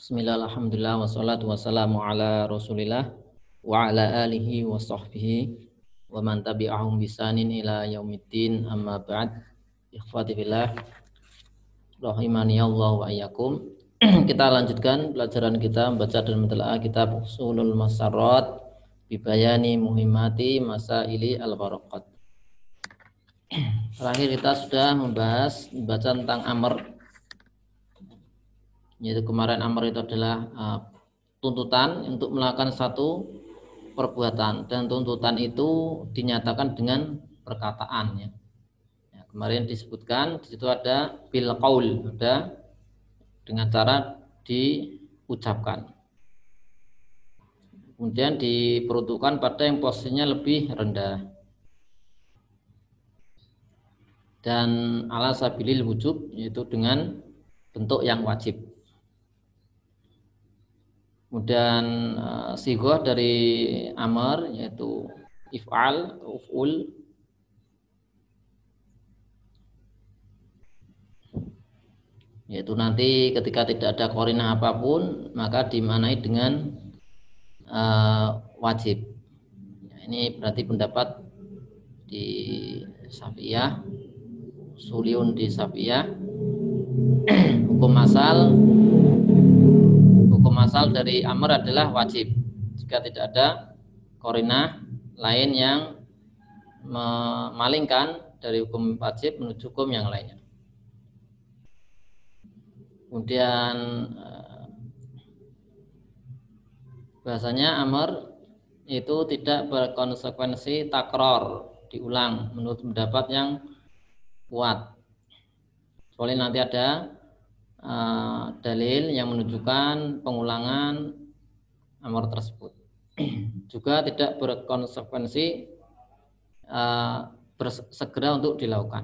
Bismillah, alhamdulillah, wassalatu wassalamu ala rasulillah wa ala alihi wa sahbihi wa man tabi'ahum bisanin ila yaumiddin, amma ba'd. Ikhwati billah rahimani Allah wa iyyakum. Kita lanjutkan pelajaran kita membaca dan mentelaah kitab Ushulul Masarrat bibayani muhimmati masaili al-baraqat. Terakhir kita sudah membahas membaca tentang amr, yaitu kemarin amr itu adalah tuntutan untuk melakukan satu perbuatan, dan tuntutan itu dinyatakan dengan perkataan. Ya, kemarin disebutkan di situ ada bil qaul, ada dengan cara diucapkan. Kemudian diperuntukkan pada yang posisinya lebih rendah. Dan ala sabilil wujub, yaitu dengan bentuk yang wajib. Kemudian sighah dari amr yaitu if'al atau uf'ul, yaitu nanti ketika tidak ada qarinah apapun maka dimaknai dengan wajib. Ini berarti pendapat di Syafi'iyah, Suliun di Syafi'iyah. Hukum asal dari amr adalah wajib jika tidak ada qarinah lain yang memalingkan dari hukum wajib menuju hukum yang lainnya. Kemudian bahasanya amr itu tidak berkonsekuensi takror, diulang menurut pendapat yang kuat. Kecuali nanti ada dalil yang menunjukkan pengulangan amar tersebut. Juga tidak berkonsekuensi bersegera untuk dilakukan.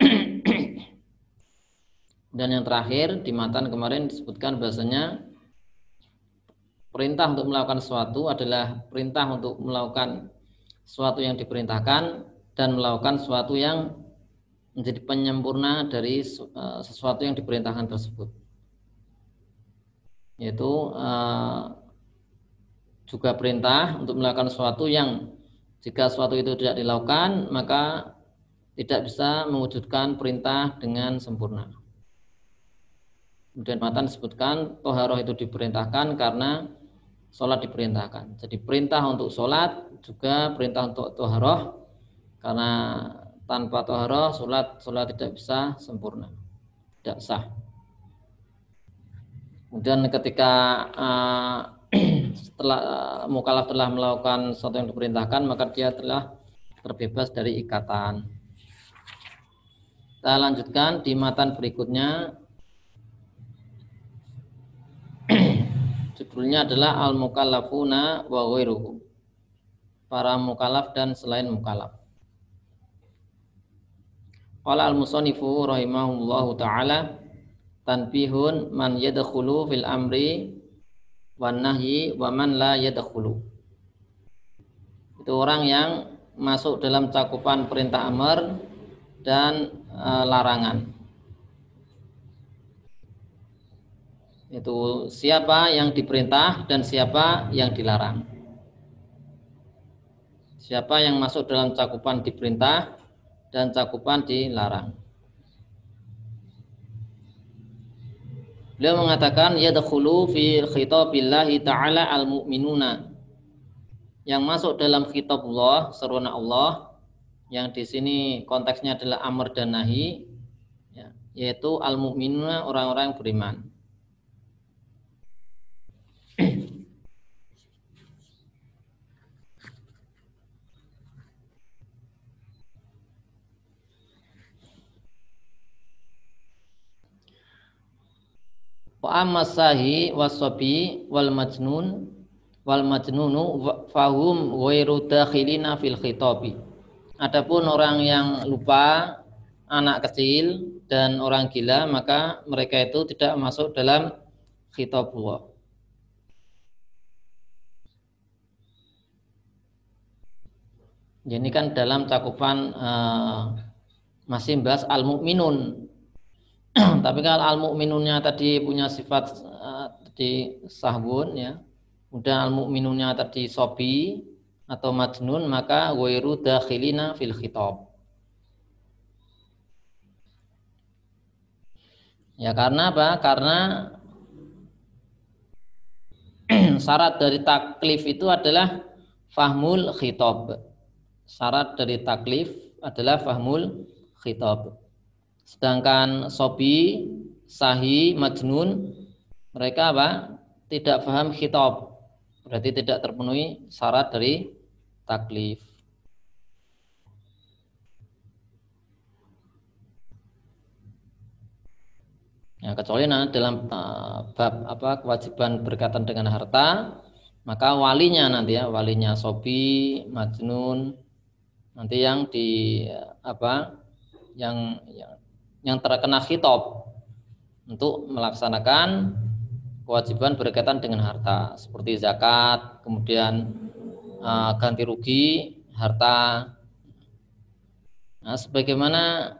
Dan yang terakhir di matan kemarin disebutkan bahasanya perintah untuk melakukan sesuatu adalah perintah untuk melakukan sesuatu yang diperintahkan dan melakukan sesuatu yang menjadi penyempurna dari sesuatu yang diperintahkan tersebut, yaitu juga perintah untuk melakukan sesuatu yang jika sesuatu itu tidak dilakukan maka tidak bisa mewujudkan perintah dengan sempurna. Kemudian matan disebutkan toharoh itu diperintahkan karena sholat diperintahkan. Jadi perintah untuk sholat juga perintah untuk toharoh, karena tanpa toharoh sholat tidak bisa sempurna, tidak sah. Kemudian ketika setelah mukallaf telah melakukan sesuatu yang diperintahkan maka dia telah terbebas dari ikatan. Kita lanjutkan di matan berikutnya. Judulnya adalah al-mukallafuna wa ghairuhum, para mukallaf dan selain mukallaf. Qala al-musannifu rahimahullahu ta'ala tanbihun man yadkhulu fil amri wan nahyi wa man la yadkhulu. Itu orang yang masuk dalam cakupan perintah amr dan larangan. Itu siapa yang diperintah dan siapa yang dilarang. Siapa yang masuk dalam cakupan diperintah dan cakupan dilarang. Beliau mengatakan yadkhulu fi khitabillahi ta'ala al-mu'minuna, yang masuk dalam khitab Allah, seruan Allah, yang di sini konteksnya adalah amr dan nahi, ya, yaitu al-mu'minuna, orang-orang yang beriman. Wa ammasahi wasabi wal majnunu fahum ghairu dakhilina fil khitabi. Adapun orang yang lupa, anak kecil dan orang gila, maka mereka itu tidak masuk dalam khitabullah. Ini kan dalam cakupan masih membahas al-mu'minun. Tapi kalau al-mu'minunnya tadi punya sifat tadi sahwun ya. Kemudian al-mu'minunnya tadi sobi atau majnun, maka ghairu dakhilina fil khitab. Ya karena apa? Karena syarat dari taklif itu adalah fahmul khitab. Syarat dari taklif adalah fahmul khitab. Sedangkan sobi, sahi, majnun, mereka apa? Tidak paham khitab. Berarti tidak terpenuhi syarat dari taklif. Ya, kecuali dalam bab kewajiban berkaitan dengan harta, maka walinya nanti ya, walinya sobi, majnun, nanti yang di yang terkena khitab untuk melaksanakan kewajiban berkaitan dengan harta seperti zakat, kemudian ganti rugi harta. Nah, sebagaimana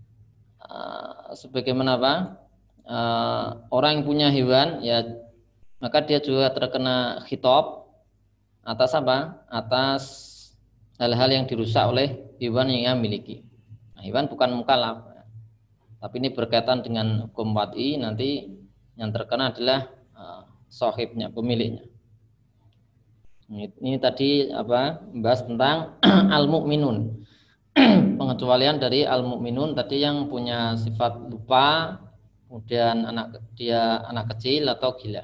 orang yang punya hewan ya, maka dia juga terkena khitab atas apa? Atas hal-hal yang dirusak oleh hewan yang ia miliki. Nah, hewan bukan mukallaf, tapi ini berkaitan dengan hukum wad'i, nanti yang terkena adalah sahibnya, pemiliknya. Ini tadi membahas tentang al-mu'minun. Pengecualian dari al-mu'minun tadi yang punya sifat lupa, kemudian anak kecil atau gila.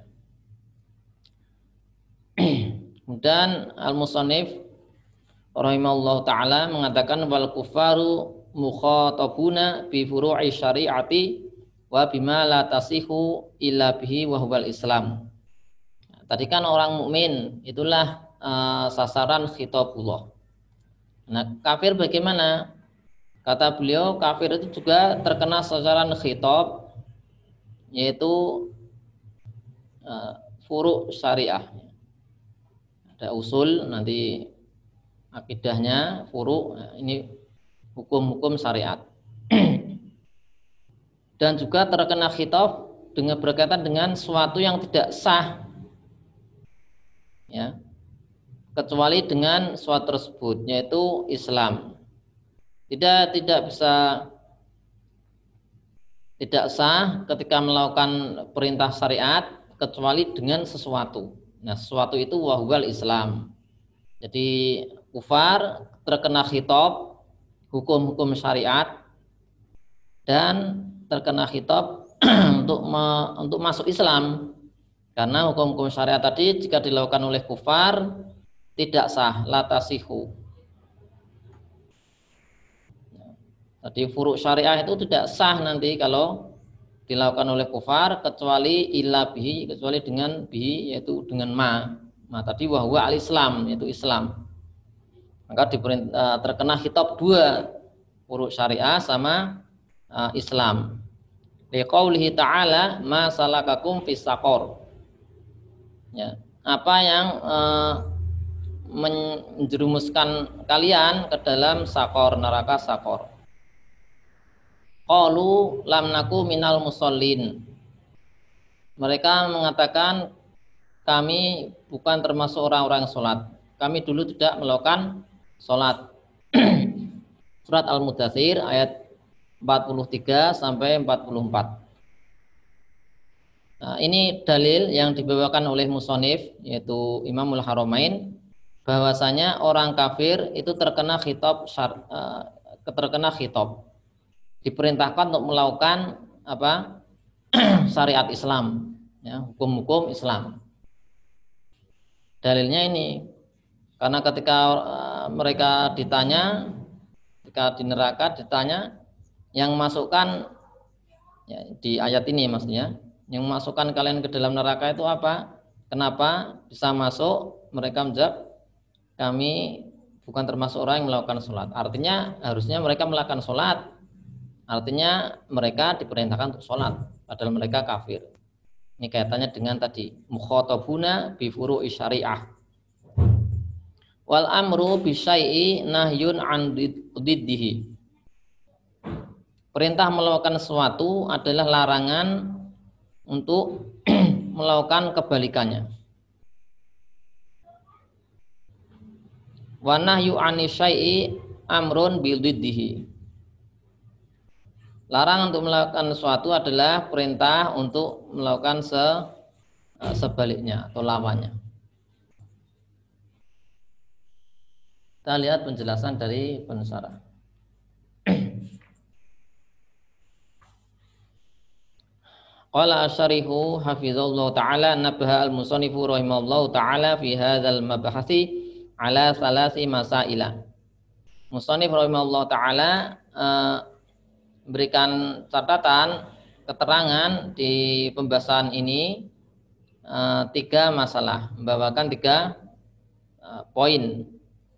Kemudian al-musannif rahimahullah ta'ala mengatakan wal kufaru mukhatabuna bi furu'i syari'ati wa bima la tasihu illa bihi wa huwal Islam. Nah, tadi kan orang mukmin itulah sasaran khitabullah. Nah, kafir bagaimana? Kata beliau, kafir itu juga terkena sasaran khitab, yaitu furu' syariah. Ada usul nanti akidahnya, furu', ini hukum-hukum syariat. Dan juga terkena khitab dengan berkaitan dengan sesuatu yang tidak sah, ya, kecuali dengan sesuatu tersebut, yaitu Islam. Tidak sah ketika melakukan perintah syariat kecuali dengan sesuatu. Nah, sesuatu itu wahwal Islam. Jadi kufar terkena khitab hukum-hukum syariat dan terkena khitab untuk masuk Islam, karena hukum-hukum syariat tadi jika dilakukan oleh kufar tidak sah, la tasihu. Tadi furu' syariah itu tidak sah nanti kalau dilakukan oleh kufar kecuali illa bihi, kecuali dengan bihi, yaitu dengan ma tadi wahwa al-Islam, yaitu Islam. Maka terkena khitab dua, furu' syariah sama Islam. Liqaulihi ta'ala ma salakakum fis saqor. Ya, apa yang menjerumuskan kalian ke dalam sakor, neraka sakor. Qalu lam naku minal musallin. Mereka mengatakan kami bukan termasuk orang-orang sholat. Kami dulu tidak melakukan sholat. Surat Al-Mudathir ayat 43 sampai 44. Nah, ini dalil yang dibawakan oleh musonif, yaitu Imamul Haramain, bahwasanya orang kafir itu terkena khitab, diperintahkan untuk melakukan syariat Islam, ya, hukum-hukum Islam. Dalilnya ini, karena ketika mereka ditanya, ketika di neraka ditanya, yang masukkan, ya, di ayat ini maksudnya, yang masukkan kalian ke dalam neraka itu apa? Kenapa bisa masuk? Mereka menjawab, kami bukan termasuk orang yang melakukan sholat. Artinya harusnya mereka melakukan sholat. Artinya mereka diperintahkan untuk sholat, padahal mereka kafir. Ini kaitannya dengan tadi mukhatabuna bi furu'i syariah. Wal amru bi syai'i nahyun an diddihi. Perintah melakukan sesuatu adalah larangan untuk melakukan kebalikannya. Wa nahyu 'ani syai'i amrun bididdihi. Larangan untuk melakukan sesuatu adalah perintah untuk melakukan sebaliknya atau lawannya. Kita lihat penjelasan dari pensyarah. Qala asyarihu hafizallahu ta'ala nabaha al-musannifu rahimahullahu ta'ala fi hadzal mabahasi ala salasi masaila. Musannif rahimahullahu ta'ala berikan catatan keterangan di pembahasan ini 3 masalah, membawakan 3 poin.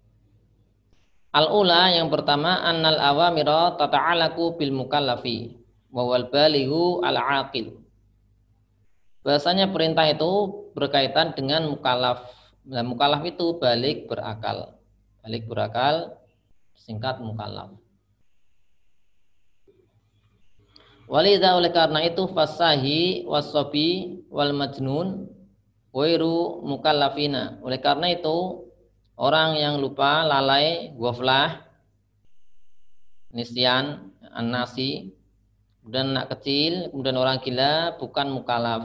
Al-ula yang pertama annal awamira tata'alaku bil mukallafi wa wal balighu al-aqil. Bahasanya perintah itu berkaitan dengan mukallaf. Nah, mukallaf itu balik berakal. Balik berakal singkat mukallaf. Walidha oleh karena itu fasahi wasobi wal majnun wairu mukallafina. Oleh karena itu orang yang lupa, lalai, ghaflah, nisyan, an-nasi, kemudian anak kecil, kemudian orang gila bukan mukallaf.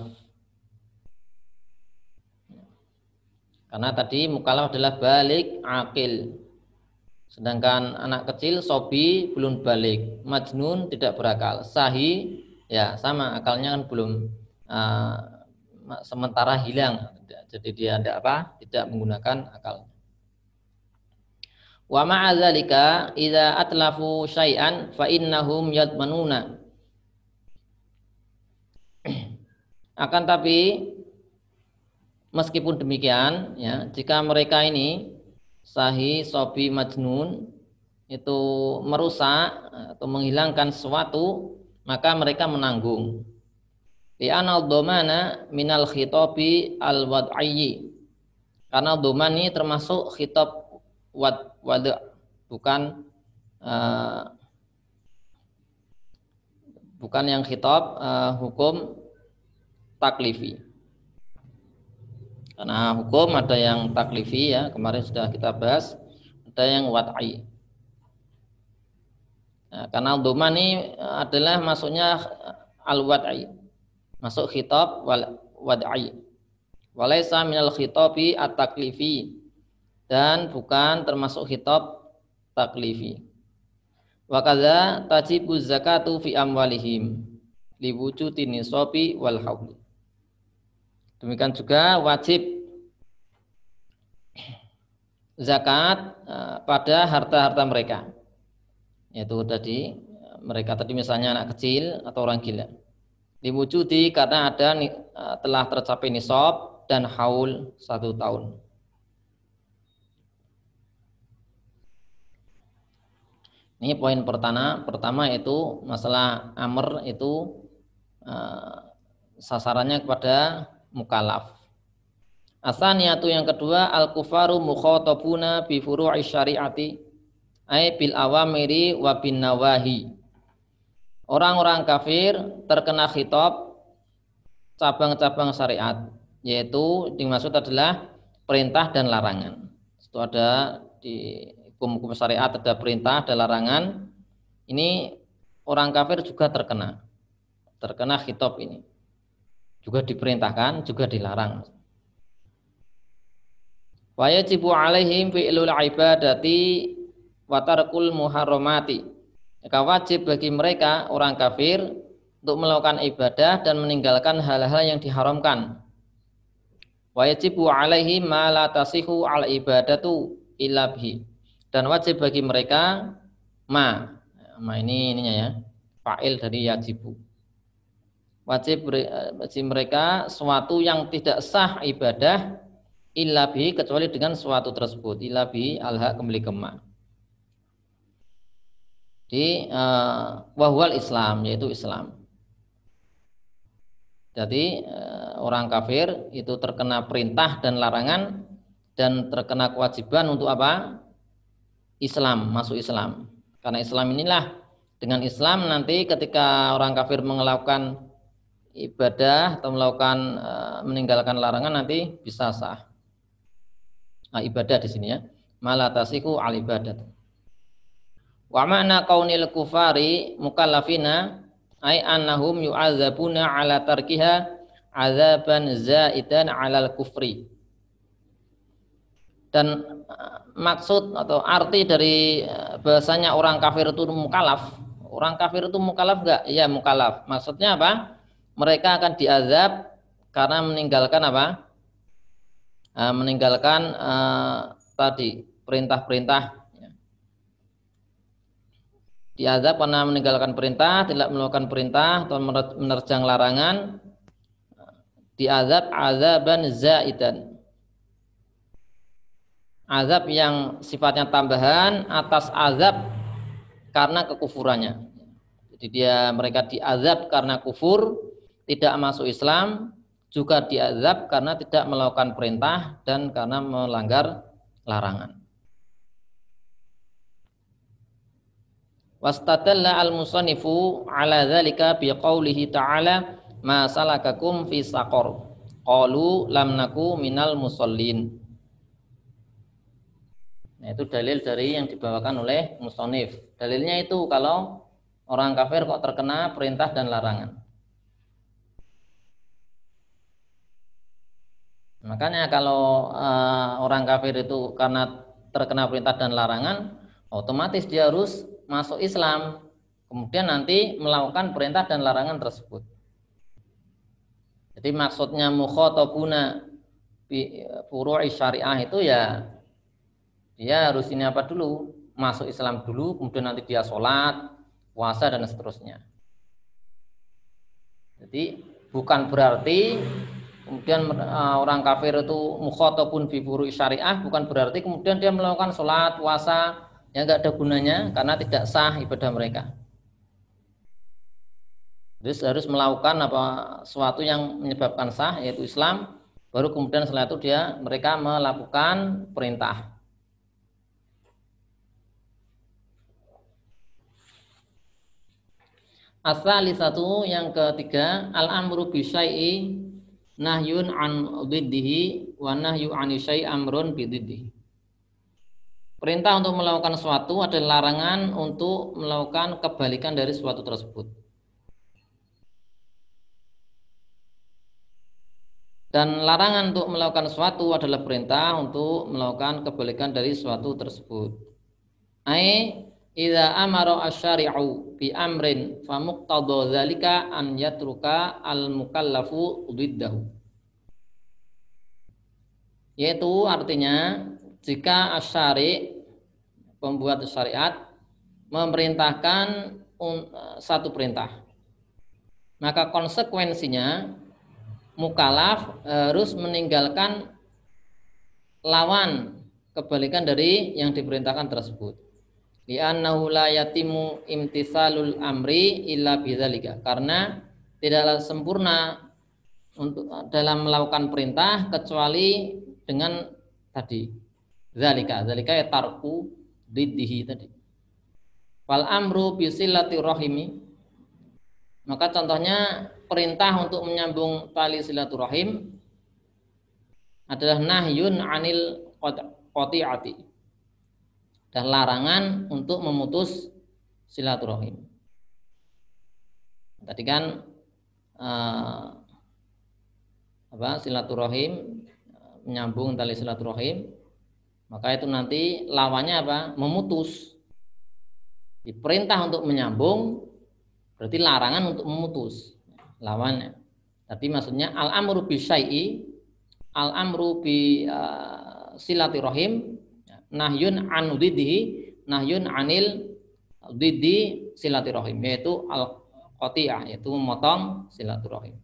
Karena tadi mukallaf adalah balik akil. Sedangkan anak kecil sobi belum balik, majnun tidak berakal, sahi ya sama akalnya kan belum sementara hilang, jadi dia tidak menggunakan akal. Wa ma'adzalika idza atlafu syai'an fa innahum yadmanuna. Akan tapi meskipun demikian ya, jika mereka ini sahi, sobi, majnun itu merusak atau menghilangkan sesuatu, maka mereka menanggung. Li'anal domana minal khitobi al-wad'ayyi. Karena doman ini termasuk khitab wad' bukan yang khitab hukum taklifi. Karena hukum ada yang taklifi ya, kemarin sudah kita bahas, ada yang wad'i. Nah, karena doman ini adalah masuknya al-wad'i, masuk khitab wad'i. Walaysa minal khitabi at-taklifi, dan bukan termasuk khitab taklifi. Wa kadza tajibu zakatu fi amwalihim liwujudi nisabi wal hauli. Demikian juga wajib zakat pada harta-harta mereka. Yaitu tadi mereka tadi misalnya anak kecil atau orang gila. Diwujudi karena ada telah tercapai nisab dan haul 1 tahun. Ini poin pertama itu masalah amr itu sasarannya kepada mukallaf. Asaniyatu yang kedua al-kufaru mukhatabuna bi furu'i syari'ati ay bil awamiri wa bin nawahi. Orang-orang kafir terkena khitab cabang-cabang syariat, yaitu dimaksud adalah perintah dan larangan. Itu ada di hukum-hukum syariat ada perintah dan larangan. Ini orang kafir juga terkena khitab ini. Juga diperintahkan, juga dilarang. Wa yajibu alaihim fi'lul ibadati wa tarkul muharramati. Maka wajib bagi mereka orang kafir untuk melakukan ibadah dan meninggalkan hal-hal yang diharamkan. Wa yajibu alaihim ma la tasihu al ibadatu illa bihi. Dan wajib bagi mereka ininya ya, fa'il dari yajibu. Wajib bagi mereka suatu yang tidak sah ibadah illa bihi, kecuali dengan suatu tersebut, illa bihi al-haq kembali kema. Di wahwal Islam, yaitu Islam. Jadi orang kafir itu terkena perintah dan larangan dan terkena kewajiban untuk apa? Islam, masuk Islam. Karena Islam inilah, dengan Islam nanti ketika orang kafir melakukan ibadah atau melakukan meninggalkan larangan nanti bisa sah. Nah, ibadah di sini ya. Malatasiku al ibadat. Wa ma'na kaunil kufari mukallafina ay annahum yu'adzabuna ala tarkiha azaban zaidan alal kufri. Dan maksud atau arti dari bahasanya orang kafir itu mukallaf. Orang kafir itu mukallaf enggak? Iya mukallaf. Maksudnya apa? Mereka akan diazab karena meninggalkan apa? Meninggalkan tadi perintah-perintah. Diazab karena meninggalkan perintah, tidak melakukan perintah atau menerjang larangan. Diazab azaban zaidan. Azab yang sifatnya tambahan atas azab karena kekufurannya. Jadi mereka diazab karena kufur, tidak masuk Islam, juga diazab karena tidak melakukan perintah dan karena melanggar larangan. Wastadalla al-musannifu ala dzalika biqaulihi ta'ala ma salakakum fi saqar qalu lam naku minal musallin. Nah, itu dalil dari yang dibawakan oleh musannif. Dalilnya itu kalau orang kafir kok terkena perintah dan larangan. Makanya kalau orang kafir itu karena terkena perintah dan larangan, otomatis dia harus masuk Islam, kemudian nanti melakukan perintah dan larangan tersebut. Jadi maksudnya mukhatabuna bi furu'i syariah itu ya dia harus ini apa dulu, masuk Islam dulu, kemudian nanti dia sholat, puasa dan seterusnya. Jadi bukan berarti kemudian orang kafir itu mukhatabun fi furu'i syariah, bukan berarti kemudian dia melakukan sholat, puasa yang enggak ada gunanya karena tidak sah ibadah mereka. Jadi harus melakukan sesuatu yang menyebabkan sah yaitu Islam, baru kemudian setelah itu mereka melakukan perintah. As-salisatu yang ketiga al-amru bi syai'i nahyun an dhiddihi wa nahyu an syai'i amrun bi dhiddihi. Perintah untuk melakukan sesuatu adalah larangan untuk melakukan kebalikan dari sesuatu tersebut. Dan larangan untuk melakukan sesuatu adalah perintah untuk melakukan kebalikan dari sesuatu tersebut. Idza amara asy-syari'u bi amrin fa muqtadha dzalika an yatruka al-mukallafu dhiddahu. Yaitu artinya jika asy-syari' pembuat syariat memerintahkan satu perintah, maka konsekuensinya mukallaf harus meninggalkan lawan kebalikan dari yang diperintahkan tersebut. Li'annahu la yatimu imtithalul amri illa bidzalika, karena tidaklah sempurna untuk dalam melakukan perintah kecuali dengan tadi zalika ya tarku diddihi tadi. Fal amru bisilati rahimi, maka contohnya perintah untuk menyambung tali silaturahim adalah nahyun anil qati'ati, dan larangan untuk memutus silaturahim. Tadi kan silaturahim, menyambung tali silaturahim, maka itu nanti lawannya apa? Memutus. Diperintah untuk menyambung berarti larangan untuk memutus, lawannya. Tapi maksudnya al-amru bi syai'i, al-amru bi silaturahim, nahyun an dhiddihi, nahyun anil dhiddi silaturahim, yaitu al-qati'ah, yaitu memotong silaturahim.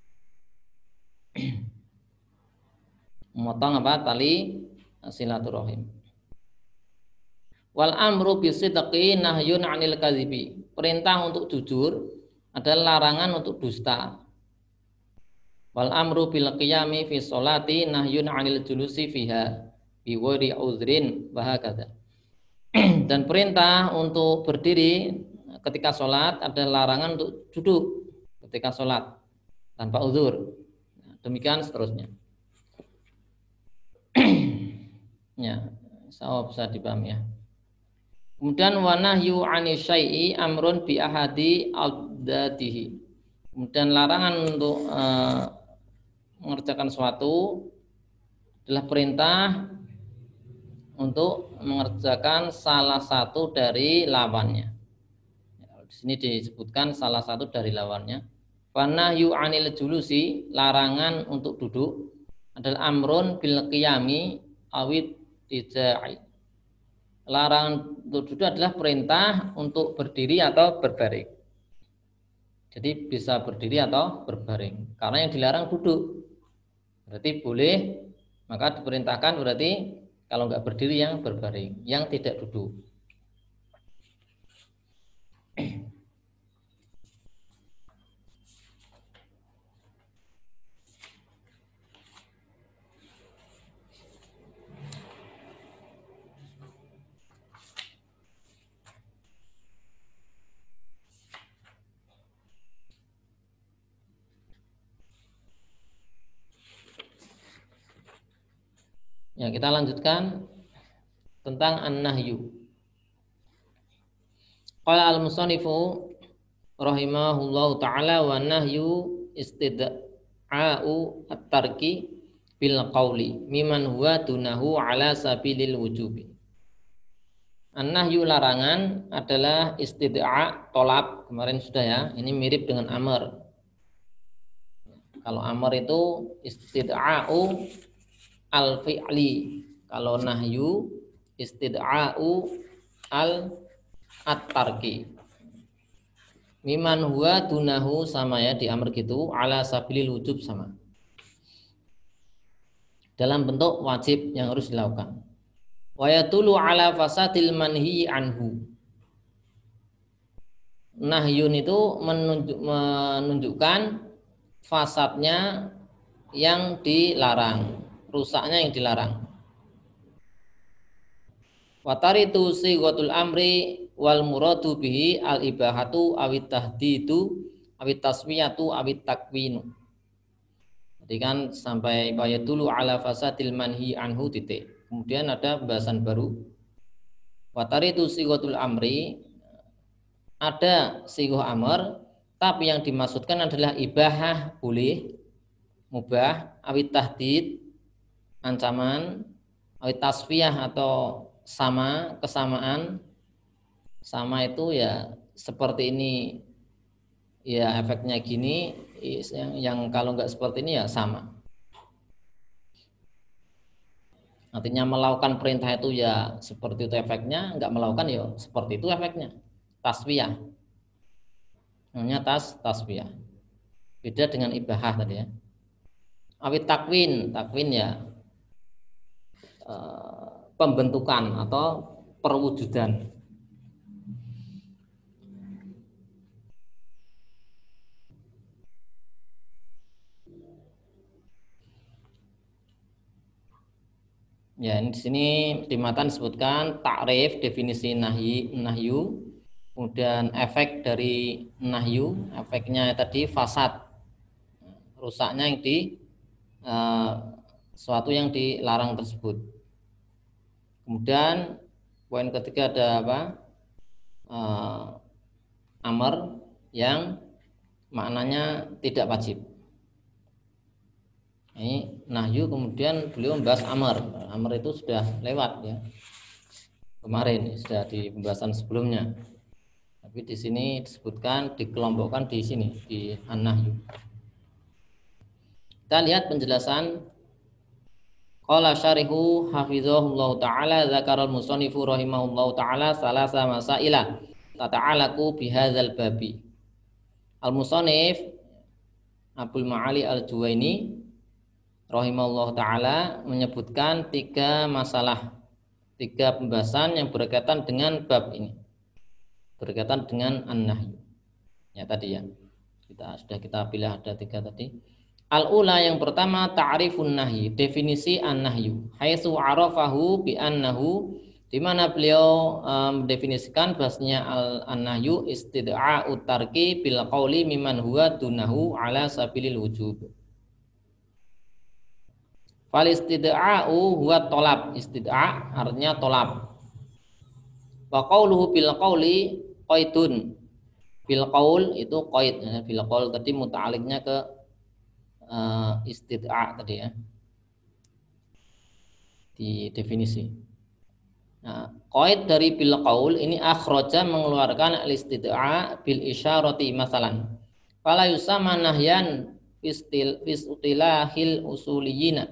Memotong tali silaturahim. Wal amru bisidqi nahyun anil kadzibi, perintah untuk jujur adalah larangan untuk dusta. Wal amru bil qiyami fi sholati nahyun anil julusi fiha bi ghairi uzrin wa hakadha. Dan perintah untuk berdiri ketika sholat adalah larangan untuk duduk ketika sholat. tanpa uzur. Demikian seterusnya. Ya, sawab bisa dipahami ya. Kemudian wanahyu ani syai'i amrun bi ahadi adatihi. Kemudian larangan untuk mengerjakan suatu adalah perintah untuk mengerjakan salah satu dari lawannya. Di sini disebutkan salah satu dari lawannya. Wanahyu anil julusi, larangan untuk duduk adalah amrun bil qiyami awid tidai. Larangan untuk duduk adalah perintah untuk berdiri atau berbaring. Jadi bisa berdiri atau berbaring. Karena yang dilarang duduk. Berarti boleh, maka diperintahkan berarti kalau nggak berdiri yang berbaring, yang tidak duduk. Ya, kita lanjutkan tentang an-nahyu. Qala al-musannifu rahimahullahu ta'ala wa nahyu istid'a'u at-tarki bil qawli miman huwa dunahu ala sabilil wujubi. An-nahyu larangan adalah istid'a' tolab, kemarin sudah ya, ini mirip dengan amar. Kalau amar itu istid'a'u al-fi'li, kalau nahyu istid'a'u at-tarki. Miman huwa dunahu sama ya di amr gitu, ala sabilil wujub sama. Dalam bentuk wajib yang harus dilakukan. Wa yatulu ala fasadil manhi anhu. Nahyun itu menunjukkan fasadnya yang dilarang, rusaknya yang dilarang. Wataritu sighatul amri wal muradu bihi al ibahatu awit tahdidu awit taswiyatu awit takwinu. Jadi kan sampai dulu ala fasadil manhi anhu titik. Kemudian ada pembahasan baru. Wataritu sighatul amri, ada sighah amr, tapi yang dimaksudkan adalah ibahah boleh, mubah, awit tahdid ancaman, awit tasfiyah atau sama, kesamaan. Sama itu ya seperti ini ya efeknya gini, yang kalau nggak seperti ini ya sama. Artinya melakukan perintah itu ya seperti itu efeknya, nggak melakukan ya seperti itu efeknya. Tasfiyah namanya tasfiyah, beda dengan ibahah tadi ya. Awit takwin ya pembentukan atau perwujudan. Ya, di sini di matan disebutkan takrif definisi nahyu, kemudian efek dari nahyu, efeknya tadi fasad, rusaknya yang di suatu yang dilarang tersebut. Kemudian poin ketiga ada apa? Amar yang maknanya tidak wajib. Ini nahyu, kemudian beliau membahas amar. Amar itu sudah lewat ya. Kemarin sudah di pembahasan sebelumnya. Tapi di sini disebutkan, dikelompokkan di sini di an-nahyu. Kita lihat penjelasan. Qala syarihu hafizahullah ta'ala zakaral musannifu rahimahullah ta'ala salasa masaila tata'alaku bihadzal babi. Al-musannif Abdul Ma'ali Al-Juwaini rahimahullah ta'ala menyebutkan 3 masalah, 3 pembahasan yang berkaitan dengan bab ini, berkaitan dengan an-nahyu. Ya tadi ya, kita pilih ada 3 tadi. Al-ula yang pertama ta'rifun nahyi, definisi an-nahyu. Haitsu arafahu bi annahu di mana beliau mendefinisikan bahasanya an-nahyu istid'a'u tarki bil qauli mimman huwa dunahu ala sabilil wujub. Fal istid'a'u huwa tolab, istid'a' artinya tolab. Wa qauluhu bil qauli qaidun, bil qaul itu qaid, ya. Bil qaul tadi muta'aliknya ke istid'a' tadi ya, di definisi. Nah, qaid dari bil qaul ini akhraja mengeluarkan al-istid'a' bil isyarati masalan. Fala yusamma nahyan fistilahil usuliyina.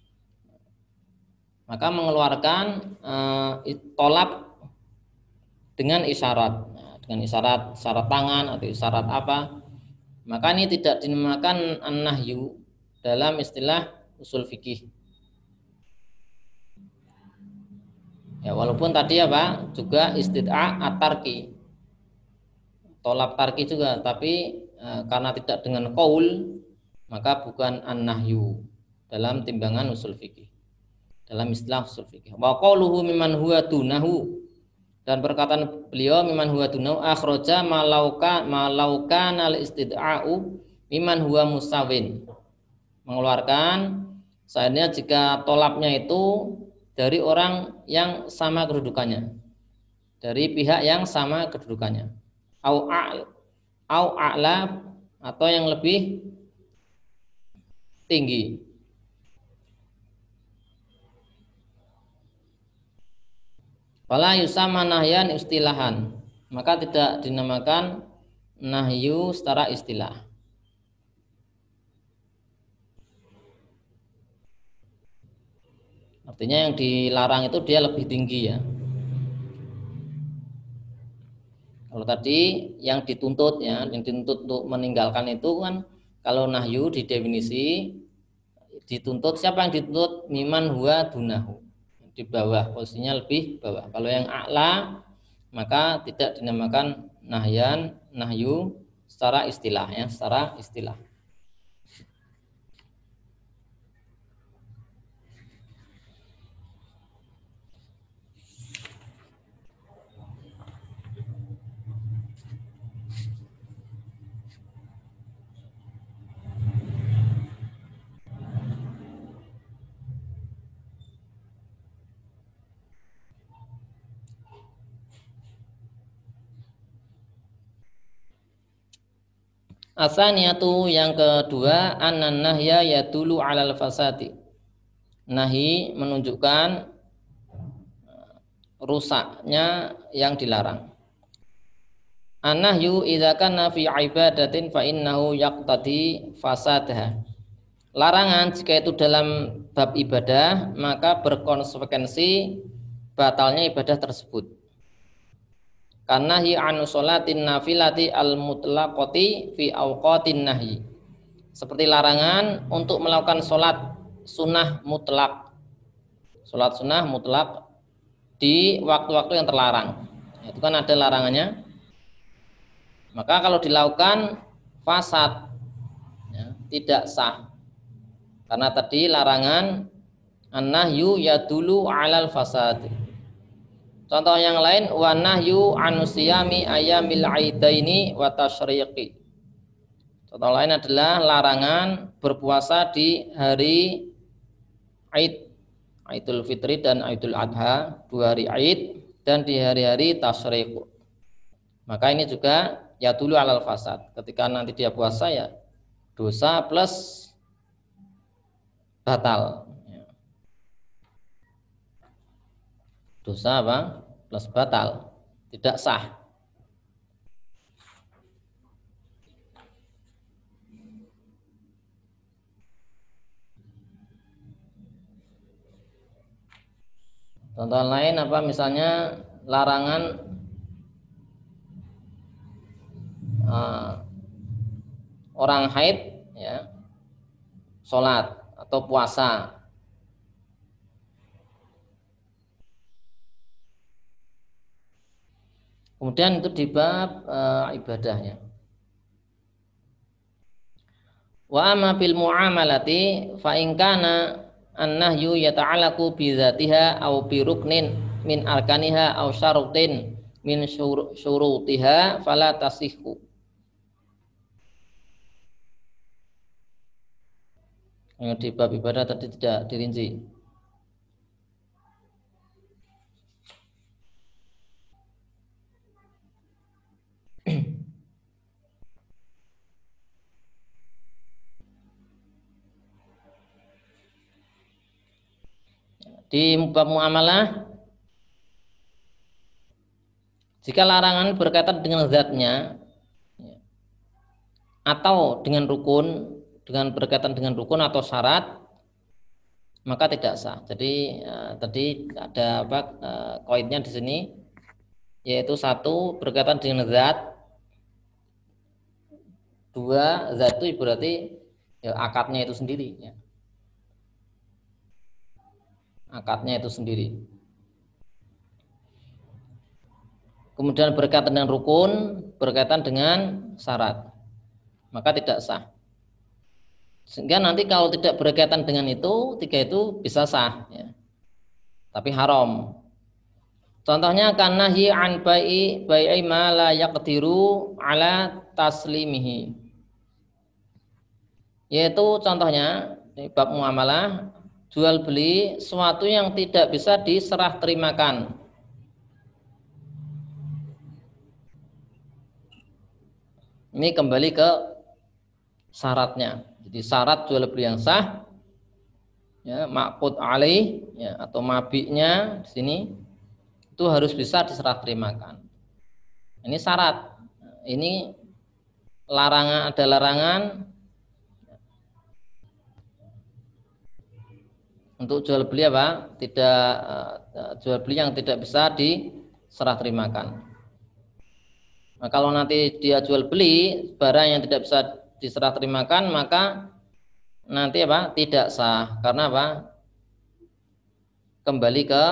Maka mengeluarkan tolab dengan isyarat. Nah, dengan isyarat tangan atau isyarat apa. Maka ini tidak dinamakan an-nahyu dalam istilah usul fikih. Ya, walaupun tadi apa juga istid'a at-tarki, tolab tarki juga, tapi karena tidak dengan qaul maka bukan an-nahyu dalam timbangan usul fikih, dalam istilah usul fikih. Wa qauluhu mimman huwa dunahu, dan perkataan beliau mimman huwa dunahu akhraja malaukan al-istid'a'u mimman huwa musawin, mengeluarkan seandainya jika tolabnya itu dari orang yang sama kedudukannya, dari pihak yang sama kedudukannya, au a'la atau yang lebih tinggi. Fala yusamma nahyan istilahan, maka tidak dinamakan nahyu secara istilah. Artinya yang dilarang itu dia lebih tinggi ya. Kalau tadi yang dituntut ya, yang dituntut untuk meninggalkan itu kan, kalau nahyu di definisi dituntut, siapa yang dituntut? Miman huwa dunahu, di bawah, posisinya lebih bawah. Kalau yang a'la maka tidak dinamakan nahyu secara istilah ya, secara istilah. Asaniyatu, yang kedua, anan nahya yadulu alal fasadi. Nahi menunjukkan rusaknya yang dilarang. An-nahyu idza kana fi ibadatin fa innahu yaqtadi fasadaha. Larangan jika itu dalam bab ibadah maka berkonsekuensi batalnya ibadah tersebut. Karena hi anu sholatin nafilati al mutlaqati fi awqatin nahi, seperti larangan untuk melakukan sholat sunnah mutlak, sholat sunnah mutlak di waktu-waktu yang terlarang, itu kan ada larangannya. Maka kalau dilakukan fasad ya, tidak sah, karena tadi larangan an-nahyu yadulu alal fasad. Contoh yang lain, wa nahyu an siyami ayyamil aidaini wa tasyriqi. Contoh lain adalah larangan berpuasa di hari Aid, Aidul Fitri dan Aidul Adha, 2 hari Aid, dan di hari-hari tasyriq. Maka ini juga yadulu alal fasad. Ketika nanti dia puasa ya dosa plus batal. Dosa apa? Plus batal, tidak sah. Contoh lain apa, misalnya larangan orang haid ya sholat atau puasa. Kemudian itu di bab ibadahnya. Wa amma bil muamalati fa in kana an-nahyu yata'allaqu bi dzatiha aw bi ruknin min arkaniha aw syarutin min syurutiha fala tasihhu. Yang di bab ibadah tadi tidak dirinci. Di bab muamalah, jika larangan berkaitan dengan zatnya atau dengan rukun, dengan berkaitan dengan rukun atau syarat, maka tidak sah. Jadi tadi ada apa qaidnya di sini, yaitu satu berkaitan dengan zat, dua zat itu berarti ya, akadnya itu sendiri. Ya. Akadnya itu sendiri. Kemudian berkaitan dengan rukun, berkaitan dengan syarat, maka tidak sah. Sehingga nanti kalau tidak berkaitan dengan itu, tiga itu bisa sah, ya. Tapi haram. Contohnya karena hi an bai'i ma la yaqdiru ala taslimihi. Yaitu contohnya di bab muamalah, jual beli sesuatu yang tidak bisa diserah terimakan. Ini kembali ke syaratnya. Jadi syarat jual beli yang sah, ya, maqud alaih, ya, atau mabiknya di sini itu harus bisa diserah terimakan. Ini syarat. Ini larangan, ada larangan untuk jual beli apa? Tidak jual beli yang tidak bisa diserah terimakan. Nah, kalau nanti dia jual beli barang yang tidak bisa diserah terimakan, maka nanti apa? Tidak sah. Karena apa? Kembali ke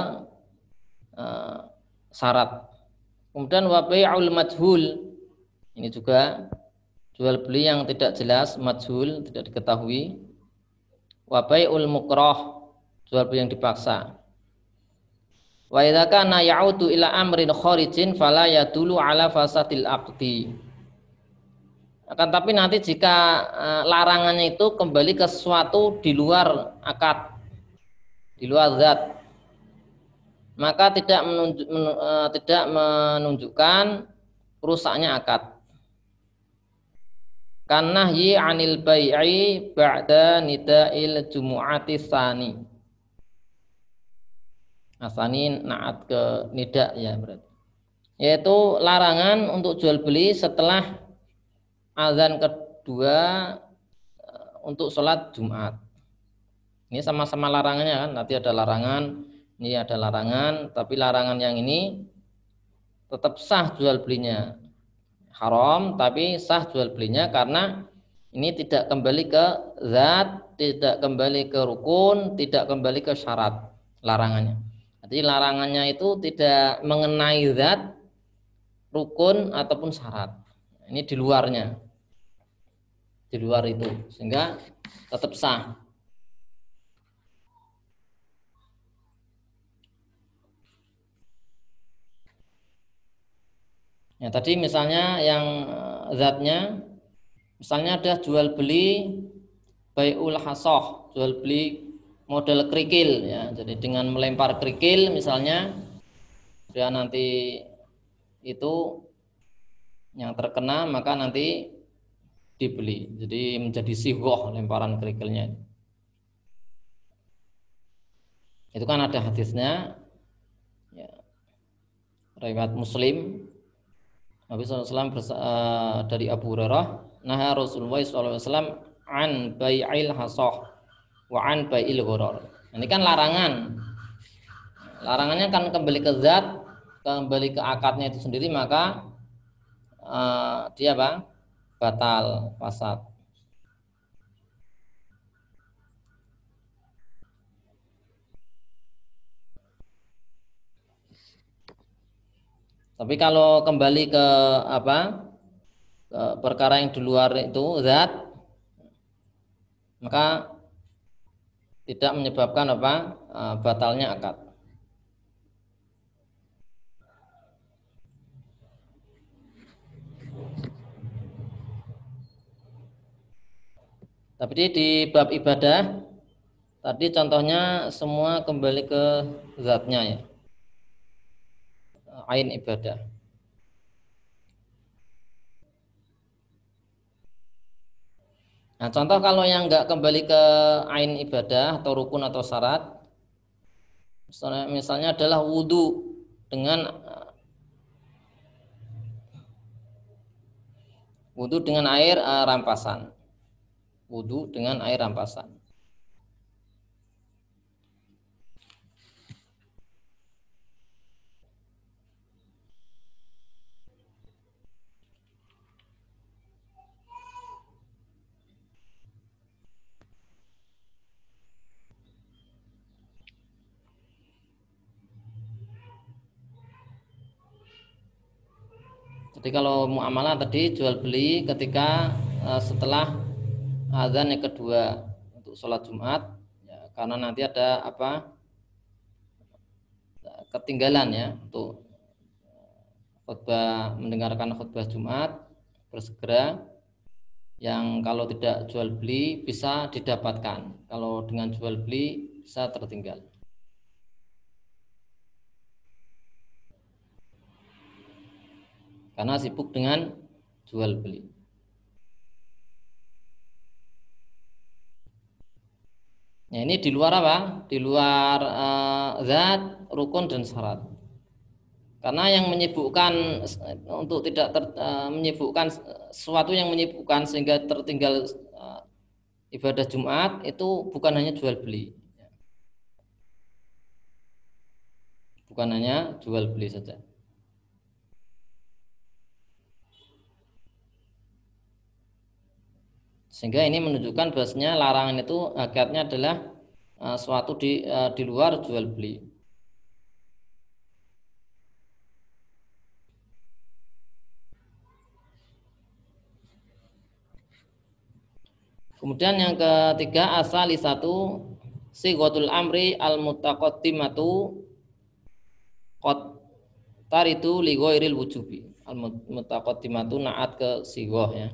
syarat. Kemudian wa bai'ul majhul. Ini juga jual beli yang tidak jelas, majhul, tidak diketahui. Wa bai'ul mukrah, jual beli yang dipaksa. Wa idza kana ya'udu ila amrin kharijin fala yadulu ala fasadil aqdi. Akan tapi nanti jika larangannya itu kembali ke sesuatu di luar akad, di luar zat, maka tidak menunjukkan rusaknya akad. Karena nahyi 'anil bai'i ba'da nida'il jumu'ati tsani. Asani naat ke nida ya berarti. Yaitu larangan untuk jual beli setelah azan kedua untuk sholat Jumat. Ini sama-sama larangannya kan. Nanti ada larangan, ini ada larangan, tapi larangan yang ini tetap sah jual belinya. Haram tapi sah jual belinya karena ini tidak kembali ke zat, tidak kembali ke rukun, tidak kembali ke syarat larangannya. Jadi larangannya itu tidak mengenai zat, rukun ataupun syarat. Ini di luarnya, di luar itu, sehingga tetap sah. Ya, tadi misalnya yang zatnya, misalnya ada jual beli bai'ul hasoh, jual beli model kerikil, ya. Jadi dengan melempar kerikil misalnya, dia nanti itu yang terkena maka nanti dibeli. Jadi menjadi sigoh lemparan kerikilnya. Itu kan ada hadisnya, ya, riwayat Muslim. Nabi SAW dari Abu Hurairah, naha Rasulullah SAW an bai'il hasoh wa an bai'il gharar. Ini kan larangan. Larangannya kan kembali ke zat, kembali ke akadnya itu sendiri, maka dia apa? Batal, fasad. Tapi kalau kembali ke apa? Ke perkara yang di luar itu zat, maka tidak menyebabkan apa? Batalnya akad. Tapi di bab ibadah tadi contohnya semua kembali ke zatnya ya, ain ibadah. Nah, contoh kalau yang nggak kembali ke ain ibadah atau rukun atau syarat, misalnya adalah wudhu dengan air rampasan. Wudhu dengan air rampasan. Jadi kalau muamalah tadi jual beli ketika setelah azan yang kedua untuk sholat Jumat, ya, karena nanti ada ketinggalan ya untuk khutbah, mendengarkan khutbah Jumat, bersegera. Yang kalau tidak jual beli bisa didapatkan, kalau dengan jual beli bisa tertinggal. Karena sibuk dengan jual beli. Nah, ini di luar apa? Di luar zat, rukun dan syarat. Karena yang menyibukkan untuk tidak menyibukkan sesuatu yang menyibukkan sehingga tertinggal ibadah Jumat itu bukan hanya jual beli. Bukan hanya jual beli saja. Sehingga ini menunjukkan bahwasanya larangan itu hakikatnya adalah suatu di luar jual beli. Kemudian yang ketiga asali satu sighatul amri al mutaqaddimatu qad taritu li ghairil wujubi. Al mutaqaddimatu naat ke sighah ya.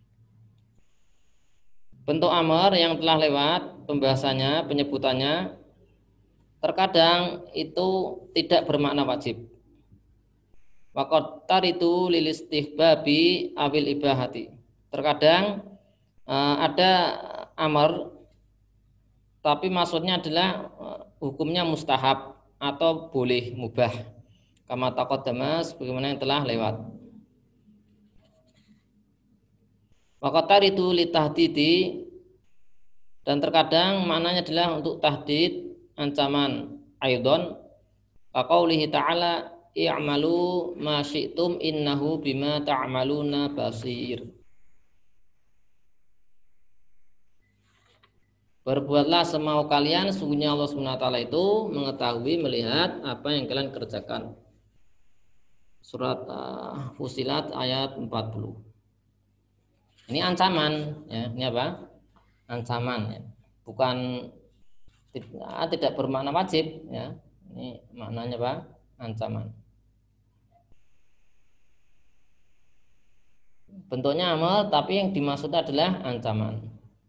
Bentuk amar yang telah lewat pembahasannya, penyebutannya terkadang itu tidak bermakna wajib. Waqad taritu lil istihbabi awil ibahati. Terkadang ada amar tapi maksudnya adalah hukumnya mustahab atau boleh mubah. Kama taqaddama sebagaimana yang telah lewat. Waqat itu litahdidi dan terkadang maknanya adalah untuk tahdid, ancaman. Aidon qaulihi ta'ala i'malu ma syi'tum innahu bima ta'maluna basir. Berbuatlah semau kalian, sungguhnya Allah SWT itu mengetahui, melihat apa yang kalian kerjakan. Surat Fusilat ayat 40. Ini ancaman ya, ini apa? Ancaman ya. Bukan tidak bermakna wajib ya. Ini maknanya apa? Ancaman. Bentuknya amal tapi yang dimaksud adalah ancaman.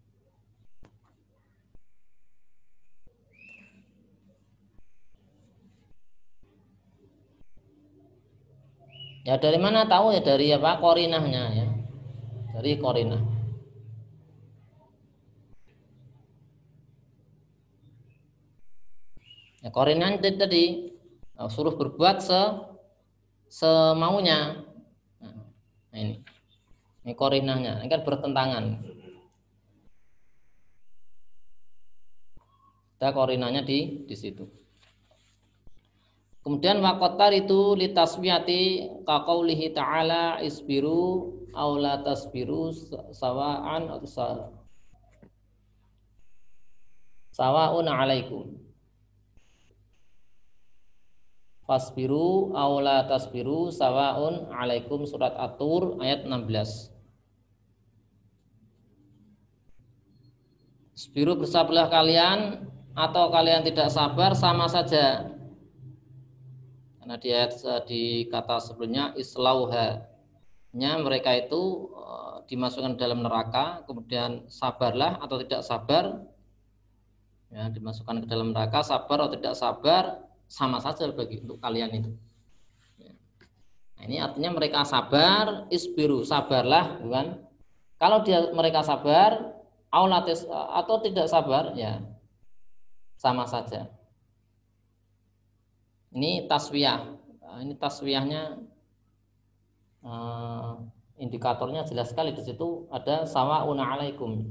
Ya dari mana tahu ya, dari apa? Korinahnya ya. Dari korinah. Ya, korinah itu tadi suruh berbuat semaunya. Nah, ini korinahnya. Ini kan bertentangan. Ada korinahnya di situ. Kemudian waqatar itu litaswiyati kaqaulihi ta'ala isbiru aw la tasbiru sawa'an atau sawa'un 'alaikum. Fasbiru aw la tasbiru sawa'un 'alaikum, surat At-Tur ayat 16. Isbiru, bersabarlah kalian atau kalian tidak sabar sama saja. Karena di kata sebelumnya islauha nya mereka itu dimasukkan dalam neraka, kemudian sabarlah atau tidak sabar, ya, dimasukkan ke dalam neraka, sabar atau tidak sabar, sama saja bagi untuk kalian itu. Nah, ini artinya mereka sabar, isbiru, sabarlah, bukan? Kalau mereka sabar, atau tidak sabar, ya sama saja. Ini taswiyah. Nah, ini taswiyahnya, indikatornya jelas sekali di situ ada sawa'un 'alaikum.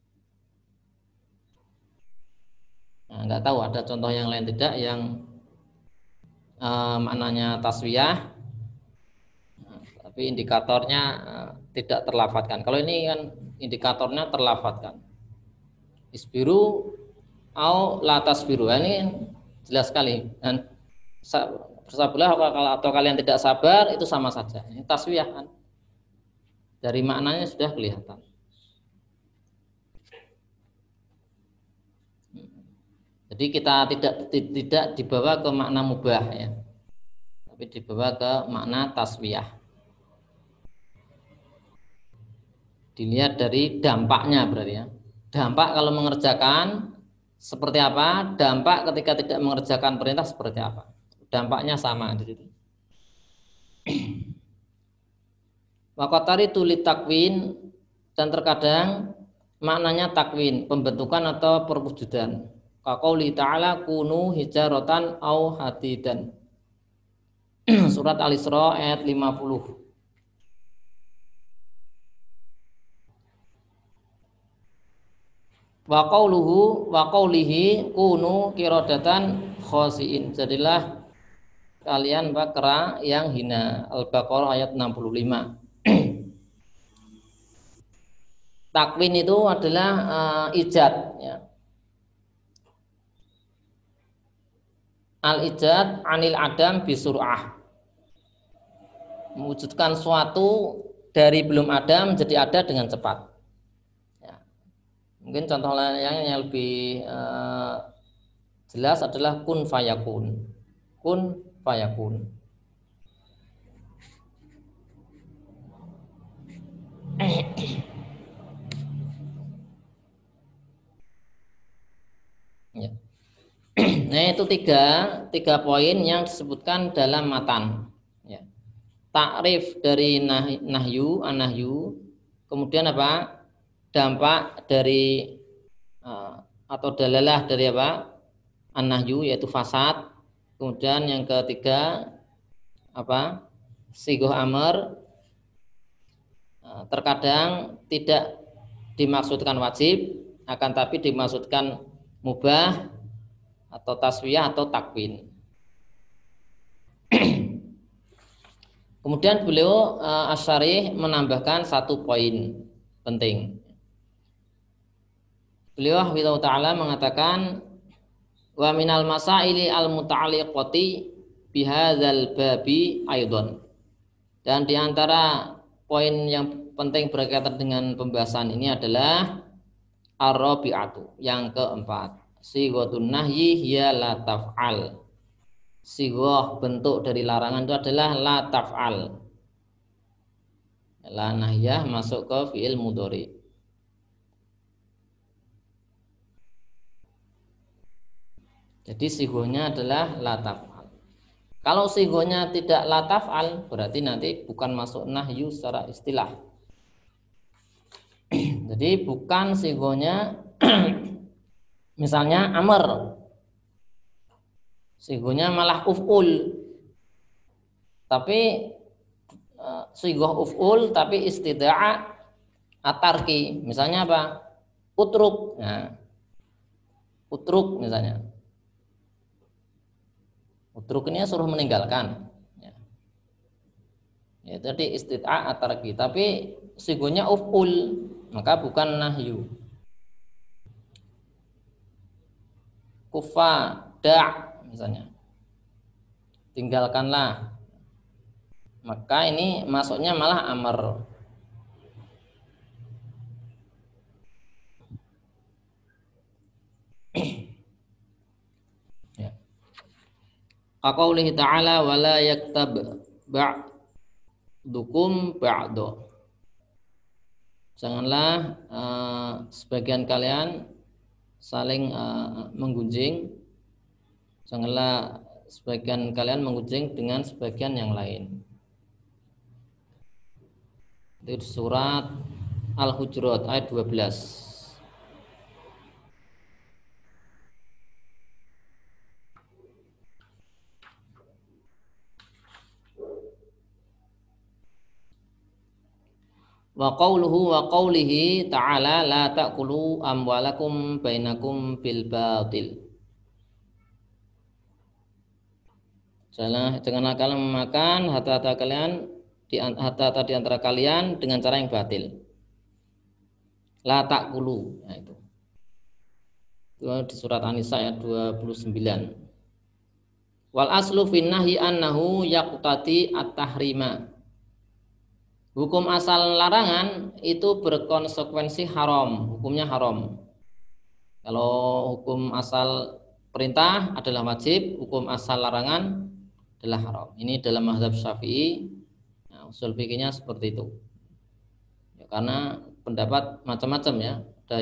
Nah, nggak tahu ada contoh yang lain tidak yang maknanya taswiyah, tapi indikatornya tidak terlafadzkan. Kalau ini kan indikatornya terlafadzkan. Isbiru au la tasbiru. Ini jelas sekali. Dan bersabarlah atau kalian tidak sabar, itu sama saja. Ini taswiyah kan. Dari maknanya sudah kelihatan. Jadi kita tidak dibawa ke makna mubah, ya, tapi dibawa ke makna taswiyah. Dilihat dari dampaknya berarti, ya. Dampak kalau mengerjakan seperti apa, dampak ketika tidak mengerjakan perintah seperti apa. Dampaknya sama di situ. Waqatari tulit takwin, dan terkadang maknanya takwin, pembentukan atau perwujudan. Kaqouli ta'ala kunu hijaratan au hadidan. Surat Al-Isra ayat 50. Wa qaulihi kunu qiradatan khasiin. Jadilah kalian bakra yang hina. Al-Baqarah ayat 65. Takwin itu adalah ijad, ya. Al-ijad anil adam bisur'ah, mewujudkan suatu dari belum ada menjadi ada dengan cepat, ya. Mungkin contoh yang lebih jelas adalah kun fayakun. Kun fayakun. Ya. Nah, itu tiga poin yang disebutkan dalam matan, ya. Takrif dari nahyu, an-nahyu, kemudian apa? Dampak dari atau dalalah dari apa? An-nahyu, yaitu fasad. Kemudian yang ketiga apa? Sigoh amr. Terkadang tidak dimaksudkan wajib, akan tapi dimaksudkan mubah atau taswiyah atau takwin. Kemudian beliau Asy-Syarih menambahkan satu poin penting. Beliau Hafizahullah Ta'ala mengatakan wa minal masaili al-muta'alliqati bihadzal babi aidon. Dan di antara poin yang penting berkaitan dengan pembahasan ini adalah ar-rabi'atu, yang keempat. Sighatun nahyi hiya la taf'al. Sighah bentuk dari larangan itu adalah la taf'al. La nahyah masuk ke fi'il mudhari. Jadi sighahnya adalah la taf'al. Kalau sighahnya tidak la taf'al, berarti nanti bukan masuk nahyu secara istilah. Jadi bukan sighahnya misalnya amr, sighahnya malah uf'ul, tapi sighah uf'ul tapi istida'a atarki. Misalnya apa? Utruk. Nah, utruk misalnya. Utruk ini suruh meninggalkan. Ya, jadi istida'a atarki, tapi sighahnya uf'ul, maka bukan nahyu. Kufa da' misalnya, tinggalkanlah, maka ini masuknya malah amr. Ya. Qaulihi ta'ala wala yaktab ba'dukum ba'do. Janganlah sebagian kalian saling menggunjing. Janganlah sebagian kalian menggunjing dengan sebagian yang lain. Itu surat Al-Hujurat ayat 12. Wa qawlihi ta'ala la ta'kulu amwalakum bainakum bil batil. Janganlah kalian memakan harta-harta kalian harta-harta di antara kalian dengan cara yang batil. La ta'kulu. Nah, itu di surat An-Nisa ayat 29. Wal aslu fin nahyi annahu yaqtati at-tahrima. Hukum asal larangan itu berkonsekuensi haram, hukumnya haram. Kalau hukum asal perintah adalah wajib, hukum asal larangan adalah haram. Ini dalam mazhab Syafi'i. Nah, usul fikihnya seperti itu. Ya, karena pendapat macam-macam ya.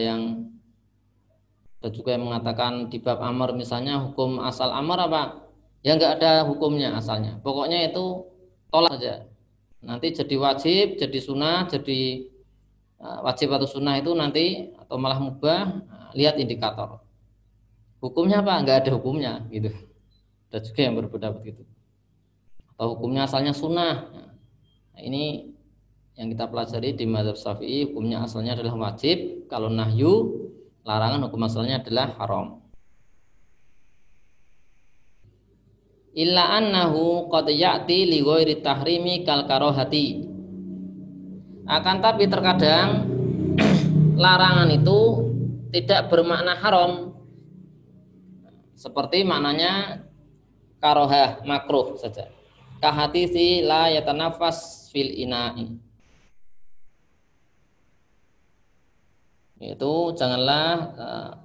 Ada juga yang mengatakan di bab amar misalnya hukum asal amar apa? Ya enggak ada hukumnya asalnya. Pokoknya itu tolak saja. Nanti jadi wajib, jadi sunnah, jadi wajib atau sunnah itu nanti atau malah mubah, lihat indikator. Hukumnya apa? Enggak ada hukumnya gitu. Ada juga yang berpendapat gitu. Atau hukumnya asalnya sunnah. Nah, ini yang kita pelajari di mazhab Syafi'i, hukumnya asalnya adalah wajib. Kalau nahyu, larangan, hukum asalnya adalah haram. Illa annahu qad ya'ti li ghairi tahrimi kal karohati. Akan tapi terkadang larangan itu tidak bermakna haram. Seperti maknanya karohah, makruh saja. Kahaditsi la yatanafas fil ina'i. Yaitu janganlah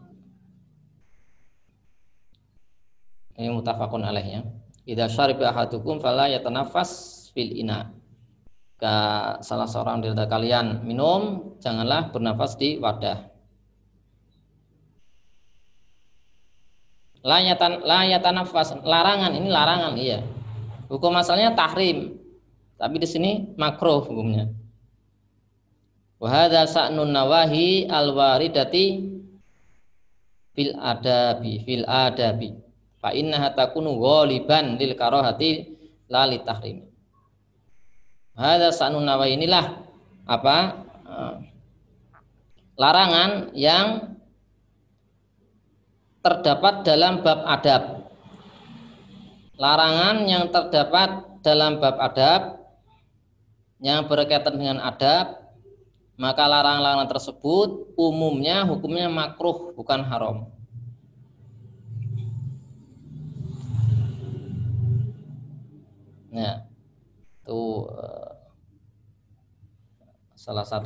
ini mutafakun alaihnya. Idza syariba ahadukum fala yatanafas fil ina. Salah seorang dari kalian minum, janganlah bernafas di wadah. La yatanafas, larangan, ini larangan, iya. Hukum asalnya tahrim, tapi di sini makruh hukumnya. Wa hadza sa'nun nawahi al-waridati fil adabi. Fa innaha takunu ghaliban lil karahati la li tahrim. Hadza sa'nun nawahi, inilah apa? Larangan yang terdapat dalam bab adab. Larangan yang terdapat dalam bab adab yang berkaitan dengan adab, maka larangan-larangan tersebut umumnya hukumnya makruh, bukan haram. Nah, itu salah satu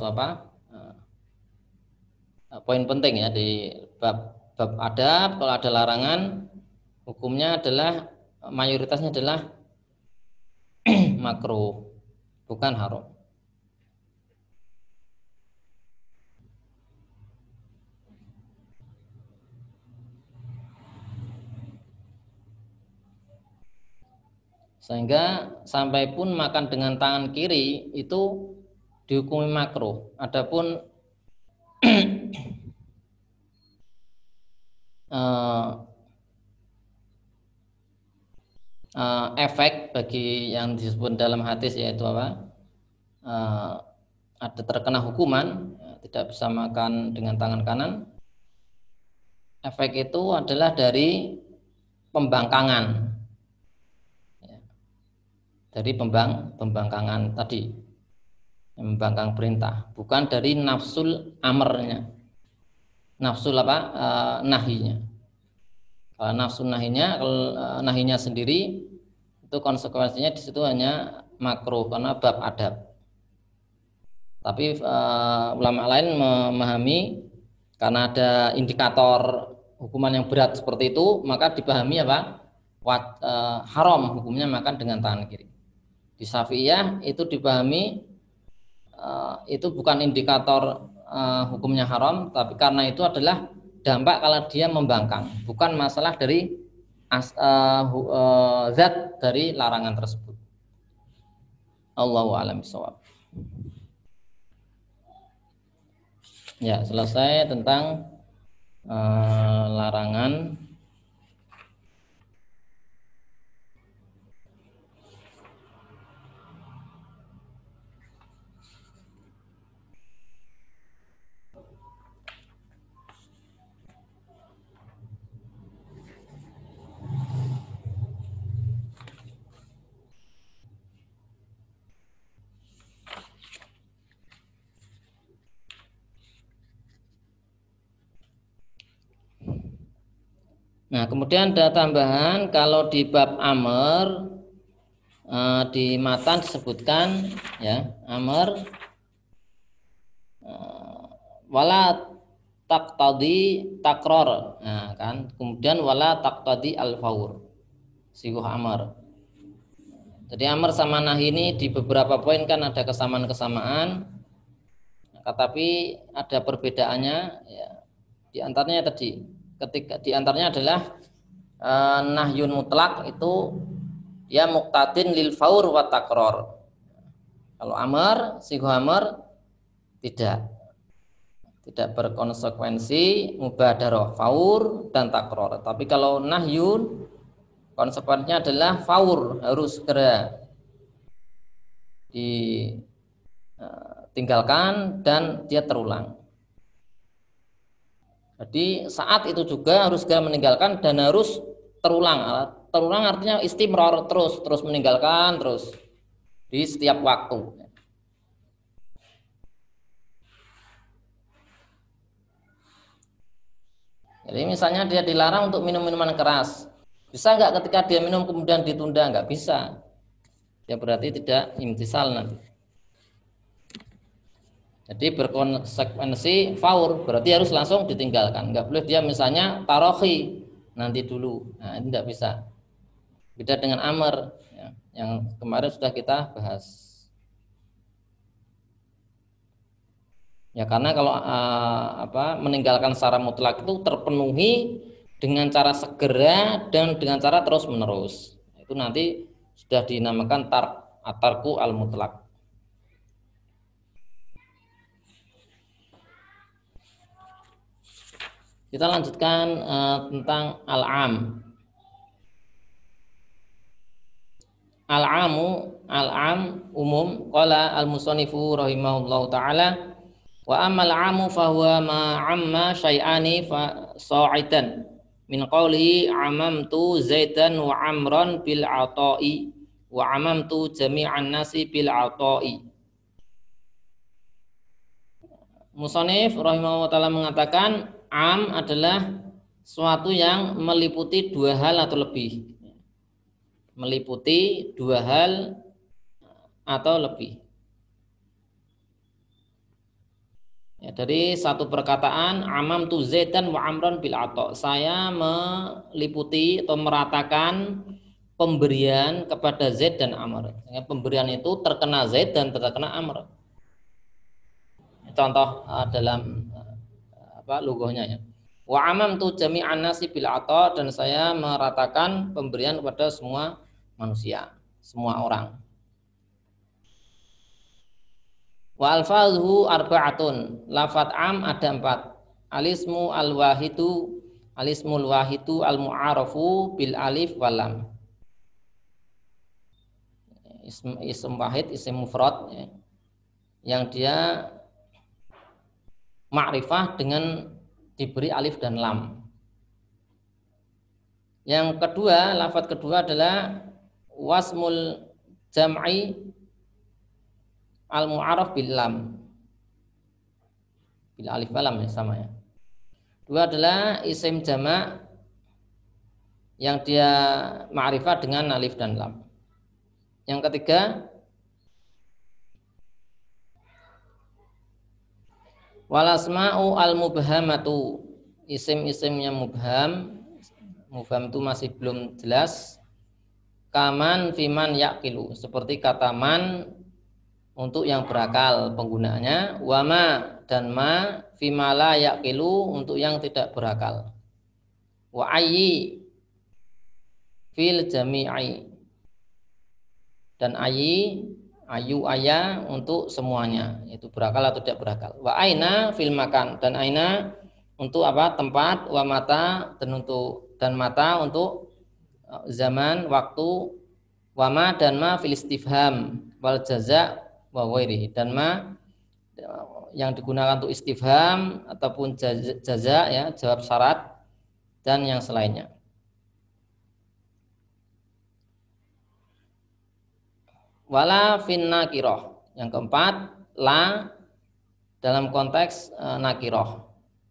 poin penting ya di bab adab. Kalau ada larangan, hukumnya adalah mayoritasnya adalah makruh, bukan haram. Sehingga sampai pun makan dengan tangan kiri itu dihukumi makruh. Adapun efek bagi yang disebut dalam hadis yaitu ada terkena hukuman, tidak bisa makan dengan tangan kanan. Efek itu adalah dari pembangkangan. Dari pembangkangan tadi, membangkang perintah, bukan dari nafsul amarnya, nafsul nahinya. Kalau nafsul nahinya sendiri itu konsekuensinya di situ hanya makruh karena bab adab. Tapi ulama lain memahami karena ada indikator hukuman yang berat seperti itu, maka dipahami haram hukumnya makan dengan tangan kiri. Di Syafi'iyah itu dipahami itu bukan indikator hukumnya haram, tapi karena itu adalah dampak kalau dia membangkang, bukan masalah dari zat dari larangan tersebut. Allahu a'lam bishawab. Ya, selesai tentang larangan. Nah, kemudian ada tambahan kalau di bab amr di matan disebutkan ya amr wala taqtadi takror. Nah, kan kemudian wala taqtadi al-faur siguh amr. Jadi amr sama nahi ini di beberapa poin kan ada kesamaan-kesamaan, tetapi ada perbedaannya ya. Di antaranya tadi ketika di antaranya adalah nahyun mutlak itu ya muqtadin lil faur wa takror. Kalau amr, siguh amr tidak berkonsekuensi mubadarah faur dan takror. Tapi kalau nahyun konsekuensinya adalah faur, harus segera ditinggalkan dan dia terulang. Jadi saat itu juga harus segera meninggalkan dan harus terulang. Terulang artinya istimror, terus meninggalkan terus di setiap waktu. Jadi misalnya dia dilarang untuk minum minuman keras, bisa nggak ketika dia minum kemudian ditunda? Nggak bisa. Ya berarti tidak imtisal nanti. Jadi berkonsekuensi faur, berarti harus langsung ditinggalkan. Nggak boleh dia misalnya tarohi nanti dulu. Nah ini nggak bisa. Beda dengan amr ya, yang kemarin sudah kita bahas. Ya karena kalau meninggalkan secara mutlak itu terpenuhi dengan cara segera dan dengan cara terus menerus. Itu nanti sudah dinamakan tarku al mutlak. Kita lanjutkan tentang al-am. Al-am umum. Qala al-musannifu rahimahullahu ta'ala wa amal amu fahuwa ma amma syai'ani fa sa'idan min qawli amamtu zaidan wa amran bil ata'i wa amamtu jami'an nasi bil ata'i. Musannif rahimahullah ta'ala mengatakan am adalah suatu yang meliputi dua hal atau lebih. Meliputi dua hal atau lebih. Ya, dari satu perkataan amam tu zaidan wa amran bil ata. Saya meliputi atau meratakan pemberian kepada Zaid dan Amr. Pemberian itu terkena Zaid dan terkena Amr. Contoh dalam lughahnya ya. Wa amamtu jami'an nasi bil ata, dan saya meratakan pemberian kepada semua manusia, semua orang. Wa alfazhu arba'atun. Lafat am ada 4. Alismu al-wahidu, alismul wahidu al-mu'arafu bil alif wal lam. Ism wahid, isim mufrad ya, yang dia ma'rifah dengan diberi alif dan lam. Yang kedua, lafaz kedua adalah wasmul jam'i al-mu'arraf bil lam. Bil alif wal lam ya, sama ya. Dua adalah isim jama' yang dia ma'rifah dengan alif dan lam. Yang ketiga, walasma'u al-mubhamatu, isim-isim yang mubham itu masih belum jelas. Kaman fiman yaqilu, seperti kata man untuk yang berakal penggunaannya, wama dan ma fimala yaqilu untuk yang tidak berakal, wa ayyi fil jami'i dan ayu aya untuk semuanya, yaitu berakal atau tidak berakal, wa aina fil makan dan aina untuk apa tempat, wa mata dan mata untuk zaman waktu, wama dan ma fil istifham wal jaza wa ghairihi dan ma yang digunakan untuk istifham ataupun jaza ya jawab syarat dan yang selainnya. Wala fin nakiroh, yang keempat la dalam konteks nakiroh,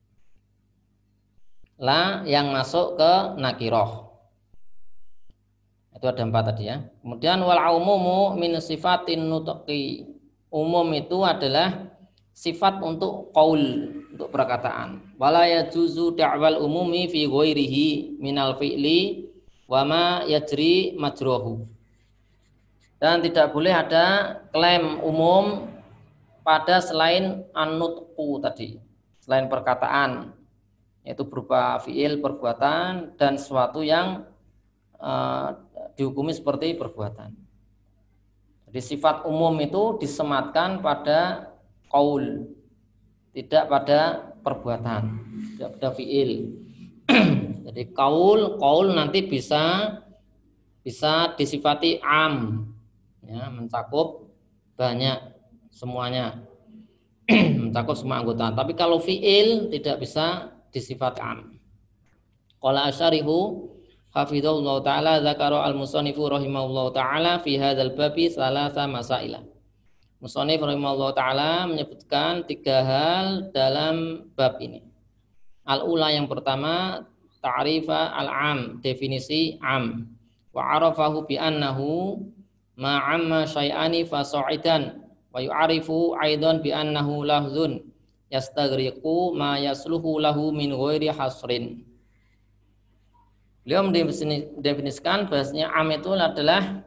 la yang masuk ke nakiroh. Itu ada 4 tadi ya. Kemudian wal umumu min sifatin nutqi, umum itu adalah sifat untuk qaul, untuk perkataan. Wala yajuzu da'wal umumi fi ghairihi minal fi'li wa ma yajri majruhu. Dan tidak boleh ada klaim umum pada selain an-nutqu tadi, selain perkataan, yaitu berupa fi'il perbuatan dan sesuatu yang dihukumi seperti perbuatan. Jadi sifat umum itu disematkan pada qaul, tidak pada perbuatan, tidak pada fi'il. Jadi qaul nanti bisa disifati am, ya, mencakup banyak semuanya, mencakup semua anggota. Tapi kalau fi'il tidak bisa disifati am. Qala asyarihu hafizahullah ta'ala zakara al-musannifu rahimahullah ta'ala fi hadzal babi salasa masailah. Musannif rahimahullah ta'ala menyebutkan 3 hal dalam bab ini. Al-ula yang pertama ta'rifa al-am, definisi am. Wa arafahu bi annahu ma'amma syai'ani fasa'idan wa yu'arifu aidan bi annahu lahzun yastaghriqu ma yasluhu lahu min ghairi hasrin. Beliau mendefinisikan bahasanya am itu adalah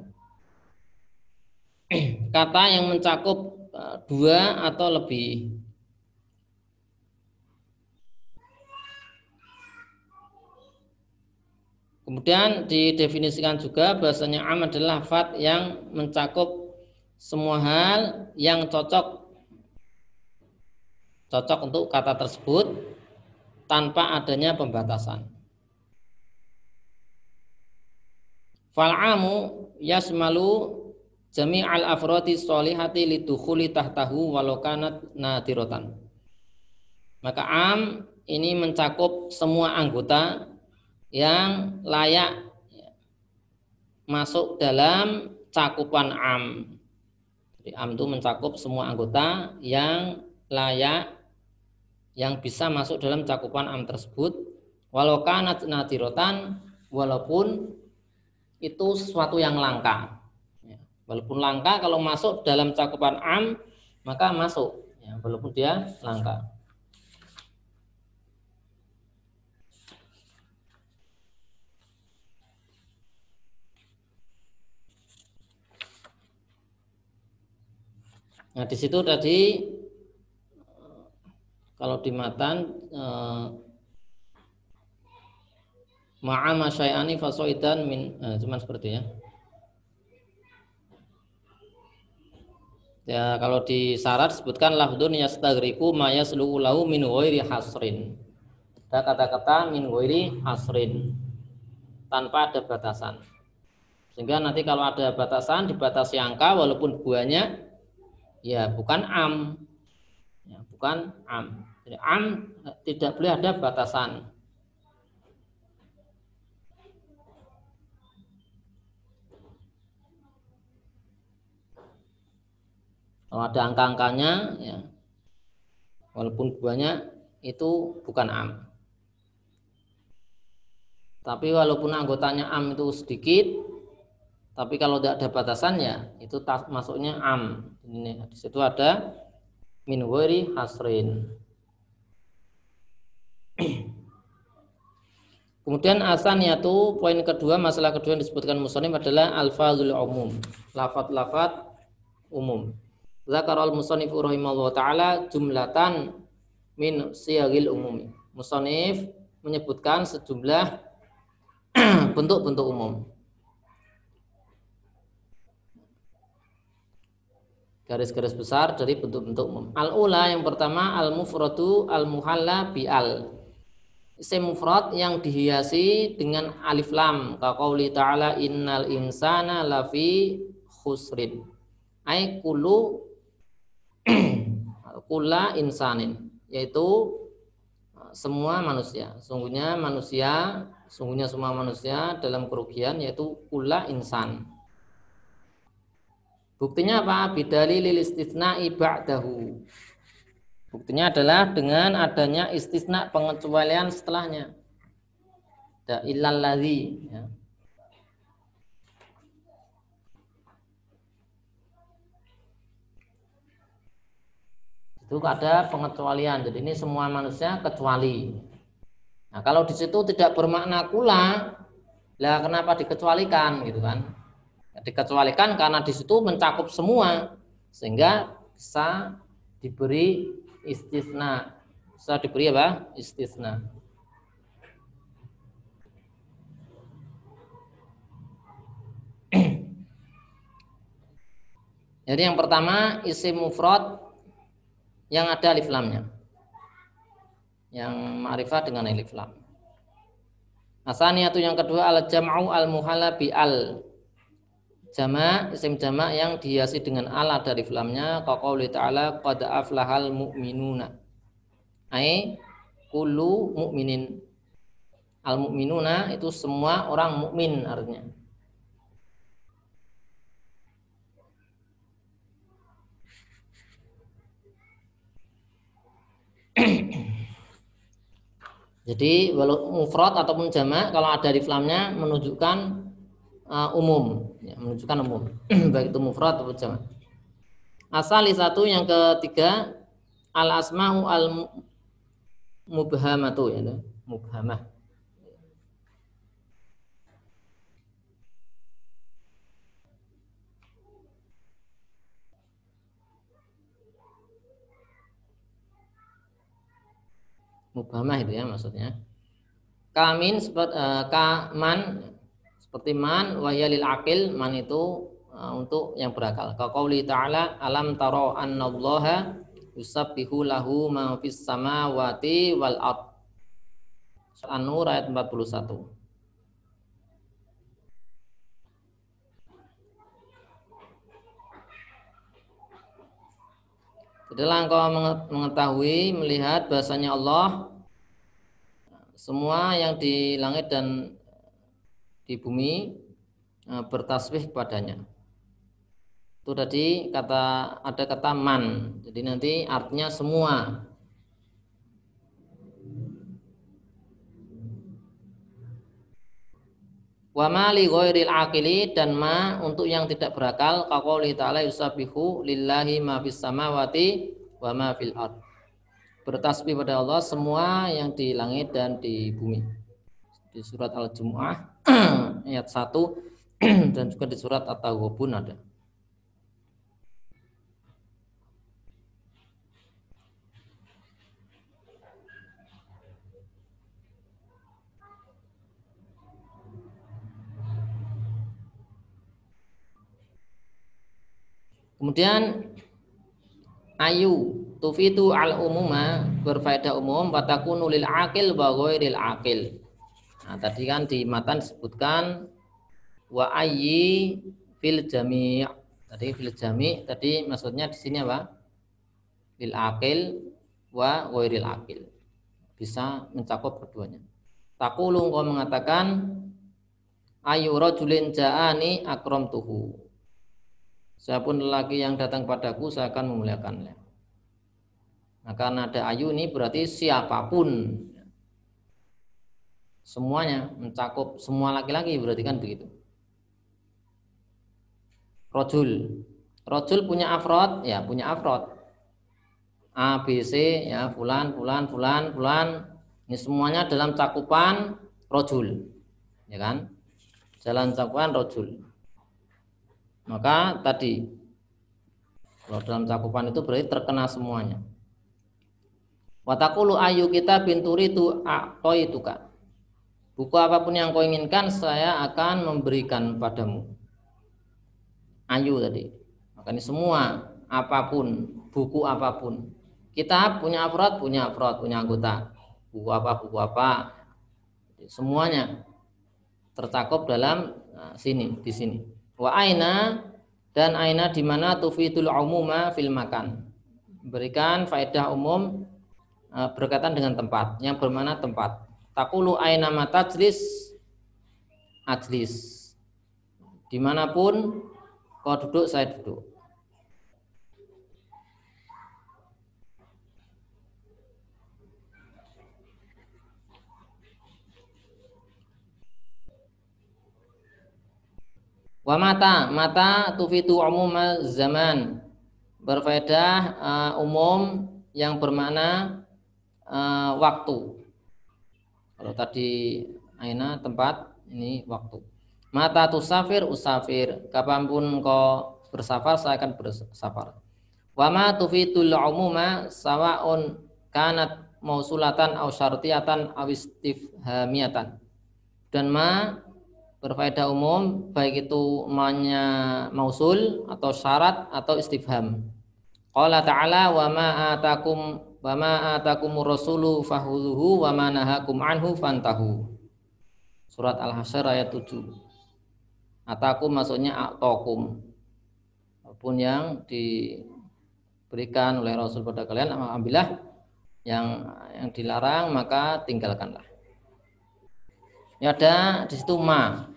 kata yang mencakup 2 atau lebih. Kemudian didefinisikan juga bahasanya am adalah lafadz yang mencakup semua hal yang cocok untuk kata tersebut tanpa adanya pembatasan. Fal'amu yasmalu jami'al afrodi sholihati lidukhuli tahtahu walau kanat nadiratan. Maka am ini mencakup semua anggota yang layak masuk dalam cakupan am. Jadi am itu mencakup semua anggota yang layak, yang bisa masuk dalam cakupan am tersebut, walau kanat nadiratan, walaupun itu sesuatu yang langka. Walaupun langka, kalau masuk dalam cakupan am maka masuk, ya, walaupun dia langka. Nah, di situ tadi kalau di matan ma'ama syai'ani fasoidan min, cuman seperti ya. Ya, kalau di syarat sebutkan lafdun yastaghriqu ma yasluhu lahu min ghairi hasrin. Ada kata-kata min ghairi hasrin, tanpa ada batasan. Sehingga nanti kalau ada batasan, dibatasi angka walaupun buahnya ya bukan am. Ya, bukan am. Jadi am tidak boleh ada batasan. Kalau ada angka-angkanya, ya, walaupun buahnya itu bukan am. Tapi walaupun anggotanya am itu sedikit, tapi kalau tidak ada batasannya, itu masuknya am. Ini di situ ada min ghairi hasrin. Kemudian asaniyatu, poin kedua, masalah kedua yang disebutkan musannif adalah alfazul umum, lafaz-lafaz umum. Zakarul musannif rahimahullah taala jumlatan min siyagil umumi. Musannif menyebutkan sejumlah bentuk-bentuk umum. Garis-garis besar dari bentuk-bentuk umum. Al-ula yang pertama al-mufradu al-muhalla bi'al. Isim mufrad yang dihiasi dengan alif lam. Kaqauli ta'ala innal insana lafi khusrin. Ai kullu kulla insanin, yaitu semua manusia. Sungguhnya semua manusia dalam kerugian, yaitu kulla insan. Buktinya apa? Bidalilil istisna'i ba'dahu. Buktinya adalah dengan adanya istisna, pengecualian setelahnya. Da illal ladzi, ya. Itu ada pengecualian. Jadi ini semua manusia kecuali. Nah, kalau di situ tidak bermakna kula, lah kenapa dikecualikan gitu kan? Dikecualikan karena di situ mencakup semua, sehingga bisa diberi istisna. Bisa diberi apa? Istisna. Jadi yang pertama isim mufrad yang ada alif lamnya, yang ma'rifah dengan alif lam. Asaniyatu yang kedua al jam'u al muhalla bi al. Jama' isim jama' yang dihiasi dengan al ada alif lamnya. Qaqauli ta'ala qad aflahal mu'minuna. Ai kullu mu'minin. Al mu'minuna itu semua orang mukmin artinya. Jadi walau mufrad ataupun jamak kalau ada alif lamnya menunjukkan umum, ya, menunjukkan umum baik itu mufrad ataupun jamak. Asali satu yang ketiga al asma'u al mubhamatu, ya, mubhamah. Mubhamah itu ya maksudnya. Kamin seperti kaman seperti man, wahyalil akil, man itu untuk yang berakal. Kaqauli ta'ala alam taro annallaha yusabbihu lahu ma fis samawati wal ard. An-Nur ayat 41. Setelah engkau mengetahui, melihat bahasanya Allah, semua yang di langit dan di bumi bertasbih kepadanya. Itu tadi ada kata man. Jadi nanti artinya semua. Wa ma li ghairil aqili, dan ma untuk yang tidak berakal. Kaqouli ta'ala yusabbihu lillahi ma fis samawati wa ma fil ard. Bertasbih pada Allah semua yang di langit dan di bumi. Di surat Al-Jumu'ah ayat 1 dan juga di surat At-Taghabun ada. Kemudian ayu tufitu al umuma, berfaedah umum, watakunu lil akil wa ghairil akil. Nah, tadi kan di matan disebutkan wa ayyi fil jami'. Tadi fil jami' tadi maksudnya di sini apa? Lil akil wa ghairil akil. Bisa mencakup keduanya. Taqulu engkau mengatakan ayu rajulin ja'ani akramtuhu. Siapapun lelaki yang datang padaku saya akan memuliakannya. Nah, karena ada ayu ini berarti siapapun, semuanya mencakup semua laki-laki, berarti kan begitu. Rajul punya afrod, ya punya afrod. A, B, C, ya fulan. Ini semuanya dalam cakupan rajul, ya kan? Dalam cakupan rajul. Maka tadi Kalau dalam cakupan itu berarti terkena semuanya. Watakulu ayu kita binturi itu kak. Buku apapun yang kau inginkan saya akan memberikan padamu. Ayu tadi. Makanya semua apapun, buku apapun. Kita punya afrod, punya anggota. Buku apa. Semuanya tercakup dalam di sini. Wa aina, dan aina di mana tufidul umuma fil makan. Berikan faedah umum berkaitan dengan tempat, yang bermakna tempat. Taqulu aina matajlis ajlis. Dimanapun kau duduk saya duduk. Wa mata tufidu umuma zaman, berfaedah umum yang bermakna waktu. Kalau tadi aina tempat, ini waktu. Mata tusafir usafir, kapanpun kau bersafar saya akan bersafar. Wa ma tufidul umuma sawaun kanat mausulatan aw syartiyatan aw istifhamiyatan. Dan ma berfaedah umum baik itu ma-nya mausul atau syarat atau istifham. Qala ta'ala wa ma atakumur rasulu fakhudhuhu wa ma nahakum anhu fantahu. Surat Al-Hasyr ayat 7. Atakum maksudnya a'takum. Apapun yang diberikan oleh Rasul pada kalian, ambillah. Yang dilarang maka tinggalkanlah. Ya, ada di situ ma.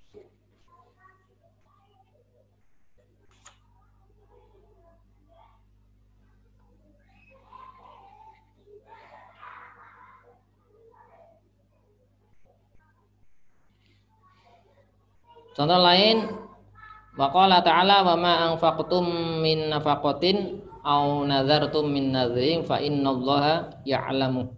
Contoh lain, waqala ta'ala wa ma anfaqtum min nafaqatin aw nadhartum min nadhrin fa innallaha ya'lamu.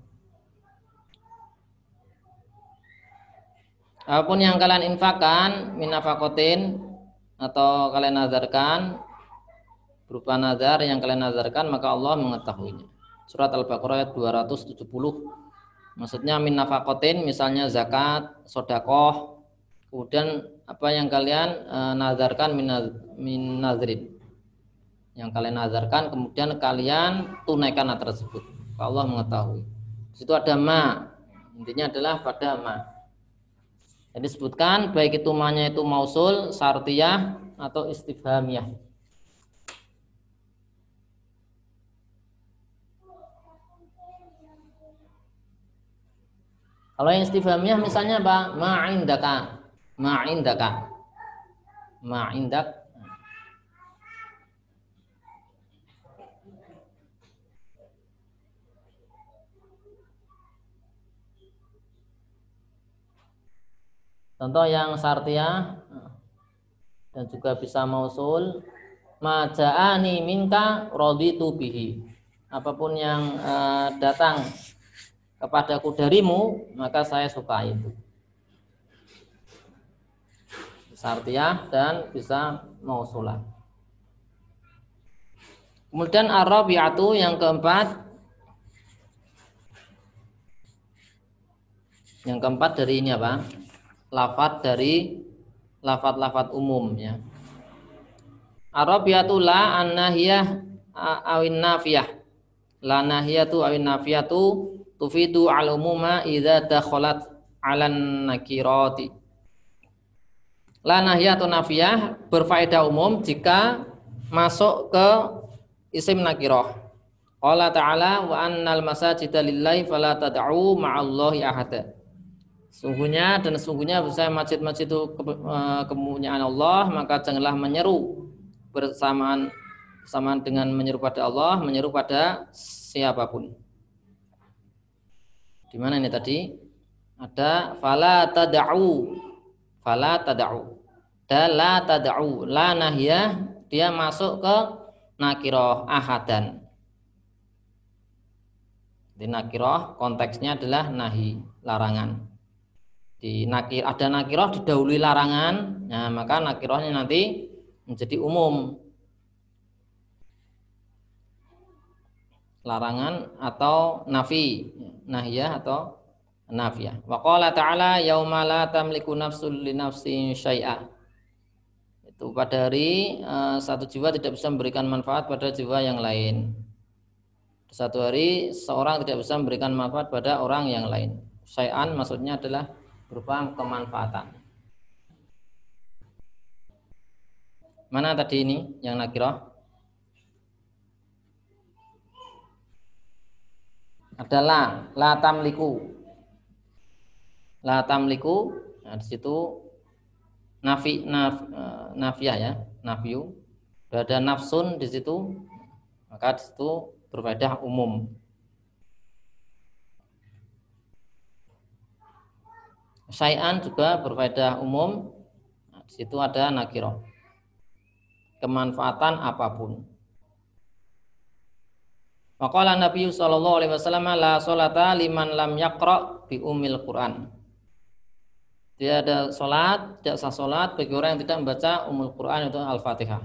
Apapun yang kalian infakkan min nafaqatin atau kalian nazarkan berupa nazar yang kalian nazarkan, maka Allah mengetahuinya. Surat Al-Baqarah ayat 270. Maksudnya min nafaqatin misalnya zakat, sedekah, kemudian apa yang kalian nazarkan min nazrin, yang kalian nazarkan kemudian kalian tunaikan tersebut, Allah mengetahui. Di situ ada ma, intinya adalah pada ma. Jadi disebutkan baik itu ma-nya itu mausul, syartiyah atau istifhamiyah. Kalau yang istifhamiyah misalnya apa? Ma'indaka. Contoh yang syartiyah dan juga bisa mausul, maja'ani minka raditu bihi. Apapun yang datang kepadaku darimu, maka saya suka itu. Syartiyah dan bisa mausulah. Kemudian ar-rabi'atu yang keempat. Yang keempat dari ini apa? Lafadz dari lafadz umum ya. Ar-rabi'atu la an-nahiyah awin nafiyah. La nahiyatu awin nafiyatu tufidu al-umuma idza dakhalat 'alan nakirati. La nahiyatu nafiyah berfaedah umum jika masuk ke isim nakirah. Qala ta'ala wa annal masajida lillahi fala tad'u ma'allahi ahada. Sungguhnya besar masjid-masjid itu kemuliaan Allah, maka janganlah menyeru bersamaan dengan menyeru pada Allah, menyeru pada siapapun. Di mana ini tadi? Ada fala tad'u. Dan la tad'u. La nahiyah dia masuk ke nakirah ahadan. Di nakirah konteksnya adalah nahi, larangan. Ada nakirah didahului larangan, nah maka nakirahnya nanti menjadi umum. larangan atau nafi, nahiyah atau nafiyah. Wa qala ta'ala yauma la tamliku nafsun li nafsin syai'a. Itu pada hari satu jiwa tidak bisa memberikan manfaat pada jiwa yang lain. Satu hari seorang tidak bisa memberikan manfaat pada orang yang lain. Syai'an maksudnya adalah berupa kemanfaatan. Mana tadi ini yang nakirah? Adalah la tamliku. La tamliku, nah, di situ nafiyah ya, nafiyu. Ada nafsun di situ, maka di situ berfaedah umum. Syai'an juga berfaedah umum. Nah, di situ ada nakirah. Kemanfaatan apapun. Maqala Nabi sallallahu alaihi wasallam la sholata liman lam yaqra bi ummil Quran. Tidak ada salat, tidak sah salat bagi orang yang tidak membaca Ummul Quran itu Al-Fatihah.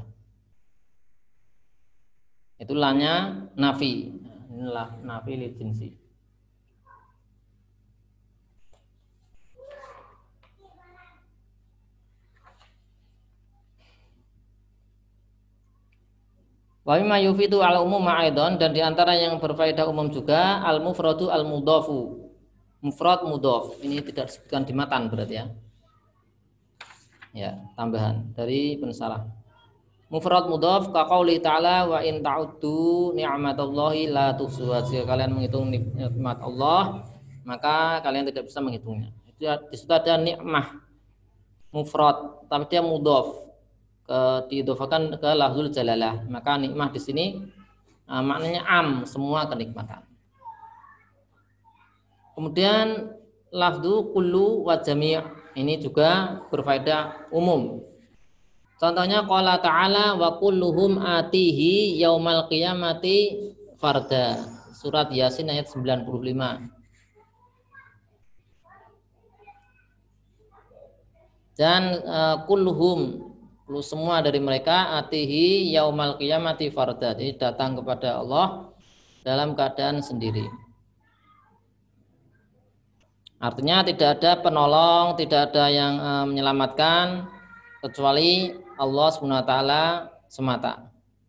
Itu lanya nafi. Inilah nafi li jinsi. Wa mimma yufidu al umum ma'idon, dan diantara yang berfaedah umum juga al mufradu al mudhafu. Mufrad mudhaf. Ini tidak disebutkan di matan berarti ya. Ya, tambahan dari pensarah. Mufrad mudhaf ka qauli ta'ala wa in ta'uddu ni'matallahi la tuhsuha. Jika kalian menghitung nikmat Allah, maka kalian tidak bisa menghitungnya. Itu di situ ada nikmah mufrad, tapi dia mudhaf, diidhofakan ke lafzul jalalah. Maka nikmah di sini maknanya am, semua kenikmatan. Kemudian lafzu kullu wa jami' ini juga berfaedah umum. Contohnya qala ta'ala wa kulluhum atihi yaumal qiyamati farda. Surat Yasin ayat 95. Dan kulluhum, semua dari mereka atihi yaumal qiyamati farda. Jadi datang kepada Allah dalam keadaan sendiri. Artinya tidak ada penolong, tidak ada yang menyelamatkan kecuali Allah SWT semata.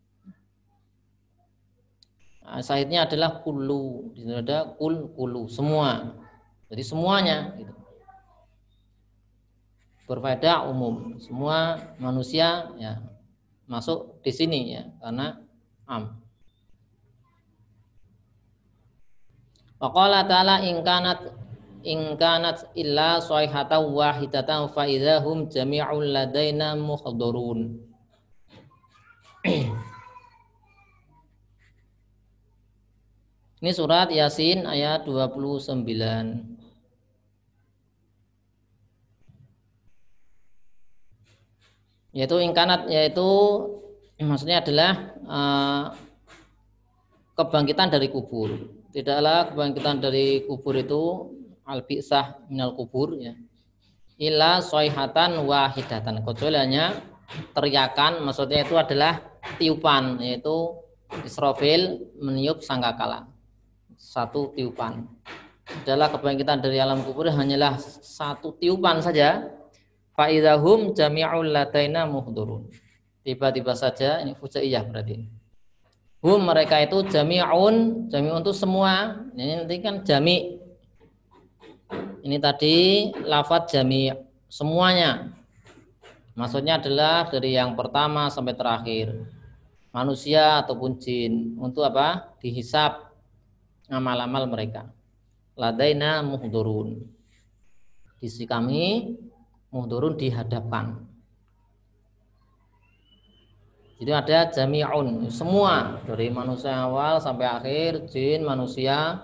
Nah, sahihnya adalah kullu. Di sini ada kullu, semua. Jadi semuanya gitu. Berfaedah umum. Semua manusia ya masuk di sini ya, karena am. Wa qala ta'ala in kanat illa sayhatan wahidatan fa idzahum jami'un ladaina muhdharun. Ini surat Yasin ayat 29. Yaitu ingkanat, yaitu maksudnya adalah kebangkitan dari kubur. Tidaklah kebangkitan dari kubur itu al-bi'sah minal kubur ya. Illa sayhatan wahidatan, kecuali hanya teriakan, maksudnya itu adalah tiupan, yaitu Israfil meniup sangkakala. Satu tiupan. Adalah kebangkitan dari alam kubur hanyalah satu tiupan saja. Fa idzahum jami'ul ladaina muhdharun. Tiba-tiba saja, ini fujaiyah berarti. Hum, mereka itu jami'un itu semua. Ini nanti kan jami'. Ini tadi lafadz jami', semuanya. Maksudnya adalah dari yang pertama sampai terakhir. Manusia ataupun jin. Untuk apa? Dihisab amal-amal mereka. Ladaina muhdharun. Di sisi kami muhdharun dihadapkan. Jadi ada jami'un, semua dari manusia awal sampai akhir, jin, manusia.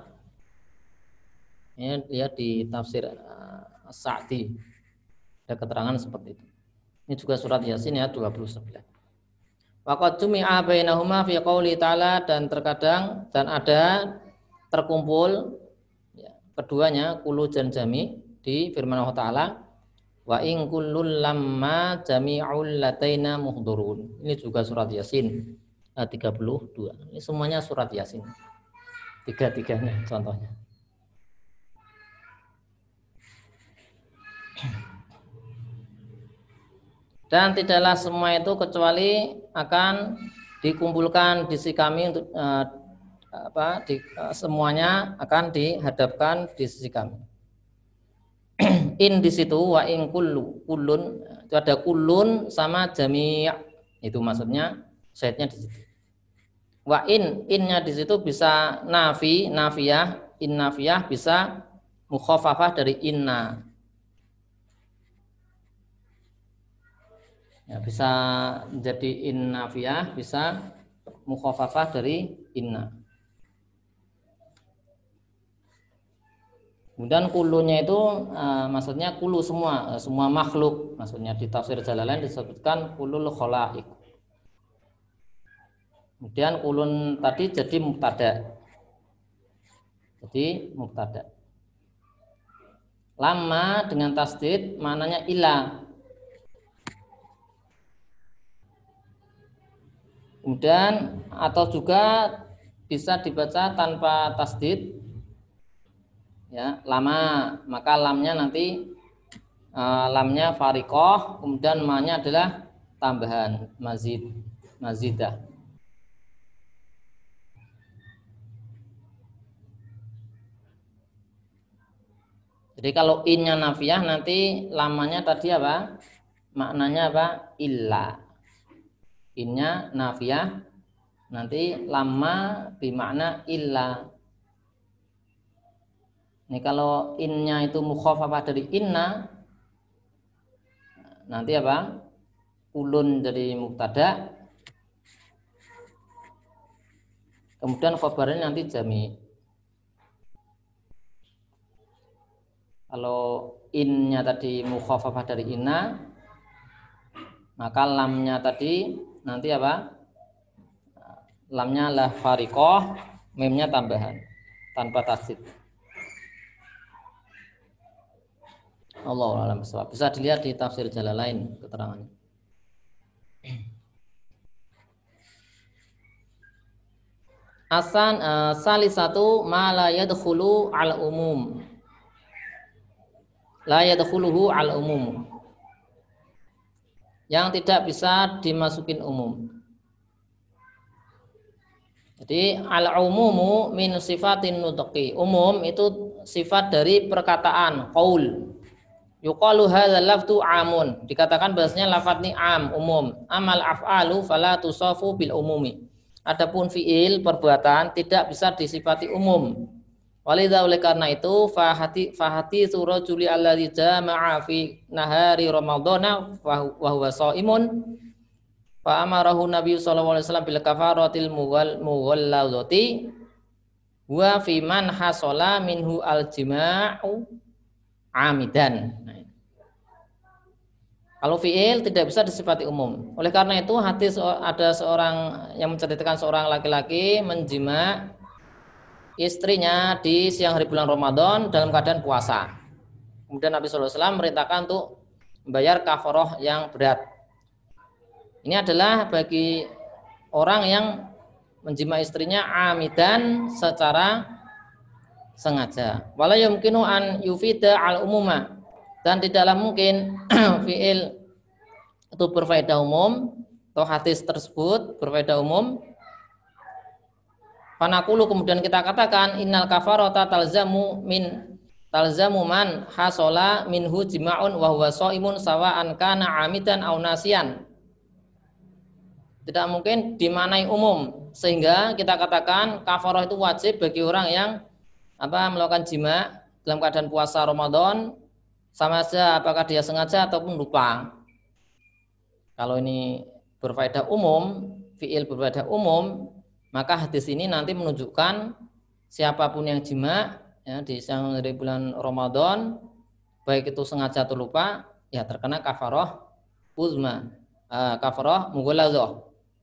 Ini lihat di tafsir Sa'di ada keterangan seperti itu. Ini juga surat Yasin ya 29. Waqad jumi'a bainahuma fi qouli ta'ala, dan terkadang dan ada terkumpul ya, keduanya kullu dan jami di firman Allah Ta'ala wa in kullul lamma jami'ul lataina muhdharun. Ini juga surat Yasin 32. Ini semuanya surat Yasin. tiga-tiganya contohnya. Dan tidaklah semua itu kecuali akan dikumpulkan di sisi kami untuk semuanya akan dihadapkan di sisi kami. In di situ wa in kullun itu ada kullun sama jami', itu maksudnya syaitnya di situ. Wa innya di situ bisa nafiyah, in nafiyah bisa mukhafafah dari inna. Ya, bisa menjadi in nafiyah, bisa mukhafafah dari inna. Kemudian kulunya itu maksudnya kulu semua makhluk. Maksudnya di tafsir Jalalain disebutkan kulul khalaik. Kemudian kulun tadi jadi mubtada. Lama dengan tasdid maknanya ila. Kemudian atau juga bisa dibaca tanpa tasdid, ya, lama, maka lamnya nanti lamnya fariqah, kemudian ma-nya adalah tambahan mazidah. Jadi kalau innya nafiyah nanti lamanya tadi apa? Maknanya apa? Illa. Innya nafiyah nanti lama bermakna illa. Ini kalau innya itu mukhafafah dari inna, nanti apa? Ulun dari mubtada, kemudian khabarnya nanti jami'. Kalau innya tadi mukhafafah dari inna, maka lamnya tadi nanti apa? Lamnya lah fariqah, mimnya tambahan tanpa tasdid. Allahu a'lam bishawab. Bisa dilihat di tafsir Jalalain keterangannya. Salisatu ma la yadkhulu al umum. La yadkhuluhu al umum, yang tidak bisa dimasukin umum. Jadi al umumu min sifatin nutqi. Umum itu sifat dari perkataan qaul. Yuqalu hadzal lafdu amun. Dikatakan bahasanya lafaz ini am, umum. Amal af'alu fala tusafu bil umumi. Adapun fiil perbuatan tidak bisa disifati umum. Walidha, oleh karena itu fahati surajuli alladzi jama'a fi nahari ramadhana wa huwa shaimun fa amarahu nabiy sallallahu alaihi wasallam bil kafaratil mughalladzati wa fi man hasala minhu al jima'u amidan. Kalau fiil tidak bisa disifati umum. Oleh karena itu hadis ada seorang yang menceritakan seorang laki-laki menjima istrinya di siang hari bulan Ramadan dalam keadaan puasa. Kemudian Nabi sallallahu alaihi wasallam merintahkan untuk membayar kafarah yang berat. Ini adalah bagi orang yang menjima istrinya amidan secara sengaja. Wala yumkinu an yufida al umuma, dan tidaklah mungkin fiil itu berfaedah umum atau hadis tersebut berfaedah umum. Panakulu, kemudian kita katakan innal kafarata talzamu man hasola minhu jima'un wa huwa shaimun sawa'an kana amidan aw nasiyan. Tidak mungkin dimanai umum, sehingga kita katakan kafarah itu wajib bagi orang yang melakukan jima dalam keadaan puasa Ramadan, sama saja apakah dia sengaja ataupun lupa. Kalau ini berfaedah umum, fiil berfaedah umum, maka hadis ini nanti menunjukkan siapapun yang jima ya, di siang dari bulan Ramadan, baik itu sengaja atau lupa, ya terkena kafarah uzma, kafarah mughalladzah.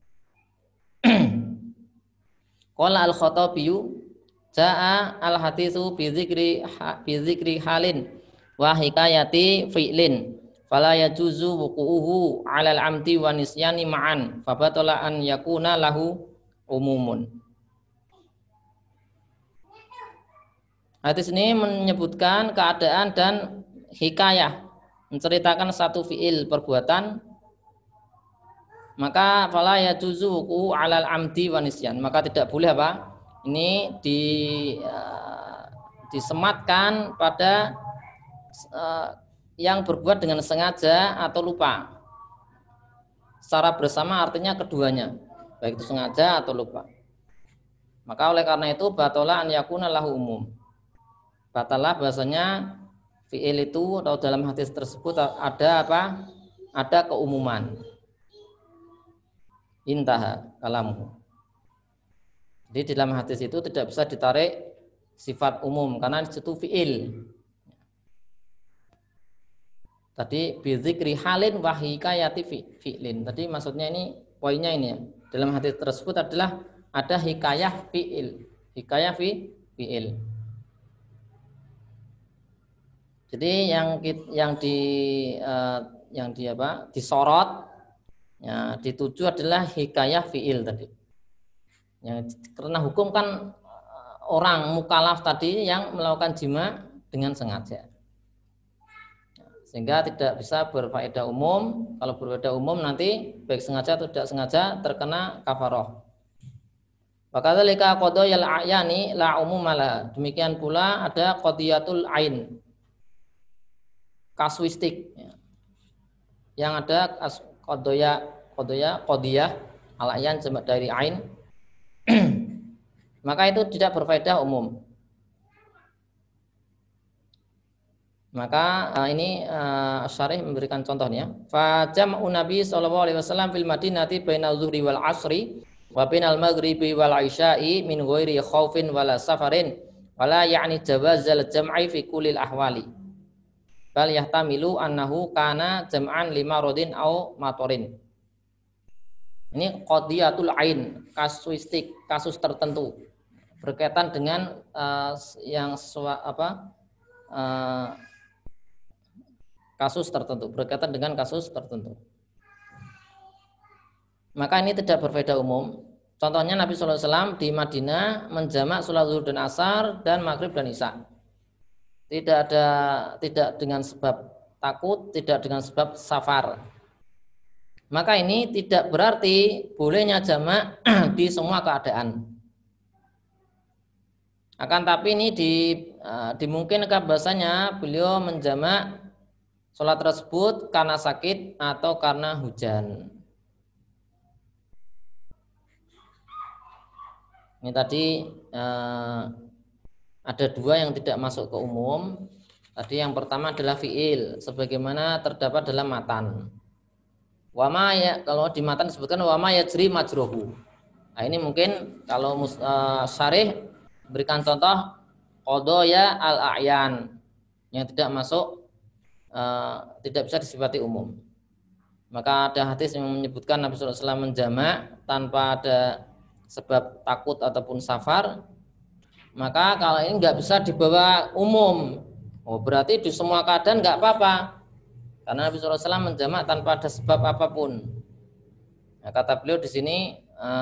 Qala al-Khattabi jaa al-haditsu bi dzikri halin wa hikayati fi'lin fala yajuzu wuqu'uhu 'alal 'amdi wa nisyani ma'an fa batala an yakuna lahu umumun. Hadis ini menyebutkan keadaan dan hikayah, menceritakan satu fiil perbuatan, maka fala yajuzuku alal amdi wa nisyan, maka tidak boleh apa? Ini disematkan pada yang berbuat dengan sengaja atau lupa. Secara bersama artinya keduanya, baik itu sengaja atau lupa. Maka oleh karena itu batalah an yakuna lahu umum. Batalah bahasanya fi'il itu atau dalam hadis tersebut ada apa? Ada keumuman. Intaha kalamu. Jadi dalam hadis itu tidak bisa ditarik sifat umum karena di situ fi'il. Tadi bizikri halin wa hikayati fi'lin. Tadi maksudnya ini poinnya ini ya. Dalam hadis tersebut adalah ada hikayah fi'il. Hikayah fi'il. Jadi yang disorot ya, dituju adalah hikayah fi'il tadi. Ya, karena hukum kan orang mukallaf tadi yang melakukan jima dengan sengaja. Sehingga tidak bisa berfaedah umum. Kalau berfaedah umum nanti baik sengaja atau tidak sengaja terkena kafaroh. Wakadzalika qadayal a'yani la umumala. Demikian pula ada qadiyatul ain. Kasuistik. Yang ada qadiyah al-a'yan jamak dari ain. Maka itu tidak berfaedah umum. Maka ini Syarih memberikan contohnya. Fa jam'u Nabi sallallahu alaihi wasallam fil Madinati bainal zuhri wal asri wa bainal maghribi wal isya'i min ghairi khaufin wala safarin wala ya'ni jawazal jam'i fi kullil ahwali. Bal yahtamilu annahu kana jam'an lima rodin au matorin. Ini qadiyatul ain, kasuistik, kasus tertentu berkaitan dengan kasus tertentu, berkaitan dengan kasus tertentu. Maka ini tidak berfaedah umum. Contohnya Nabi SAW di Madinah menjamak sholat zuhur dan asar dan maghrib dan isya. Tidak dengan sebab takut, tidak dengan sebab safar. Maka ini tidak berarti bolehnya jamak di semua keadaan. Akan tapi ini dimungkinkan bahasanya beliau menjamak sholat tersebut karena sakit atau karena hujan. Ini tadi ada dua yang tidak masuk ke umum. Tadi yang pertama adalah fi'il, sebagaimana terdapat dalam matan. Wama ya, kalau di matan disebutkan wama yajri majrohu. Nah ini mungkin kalau Syarih berikan contoh qadaya al-a'yan yang tidak masuk, tidak bisa disifati umum. Maka ada hadis yang menyebutkan Nabi SAW menjamak tanpa ada sebab takut ataupun safar. Maka kalau ini nggak bisa dibawa umum, berarti di semua keadaan nggak apa-apa. Karena Nabi SAW menjamak tanpa ada sebab apapun. Nah, kata beliau di sini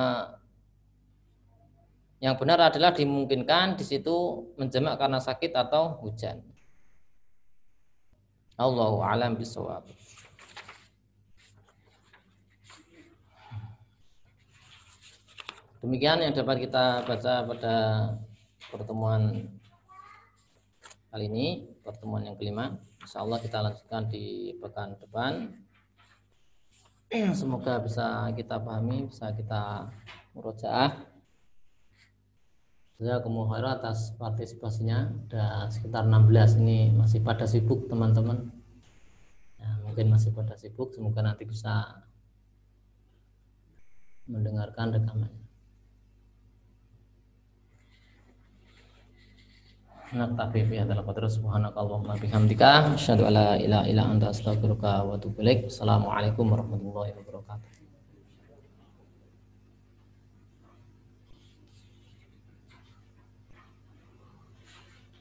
yang benar adalah dimungkinkan di situ menjamak karena sakit atau hujan. Allahu a'lam bishawab. Demikian yang dapat kita baca pada pertemuan kali ini, pertemuan yang kelima. Insyaallah kita lanjutkan di pekan depan. Semoga bisa kita pahami, bisa kita murojaah. Jazakumullahu khairan atas partisipasinya. Ada sekitar 16 ini masih pada sibuk teman-teman. Ya, mungkin masih pada sibuk. Semoga nanti bisa mendengarkan rekamannya. Naktafi fi hadzal qadr subhanakallahumma bihamdika asyhadu an la ilaha illa anta astaghfiruka wa atubu ilaik. Assalamualaikum warahmatullahi wabarakatuh.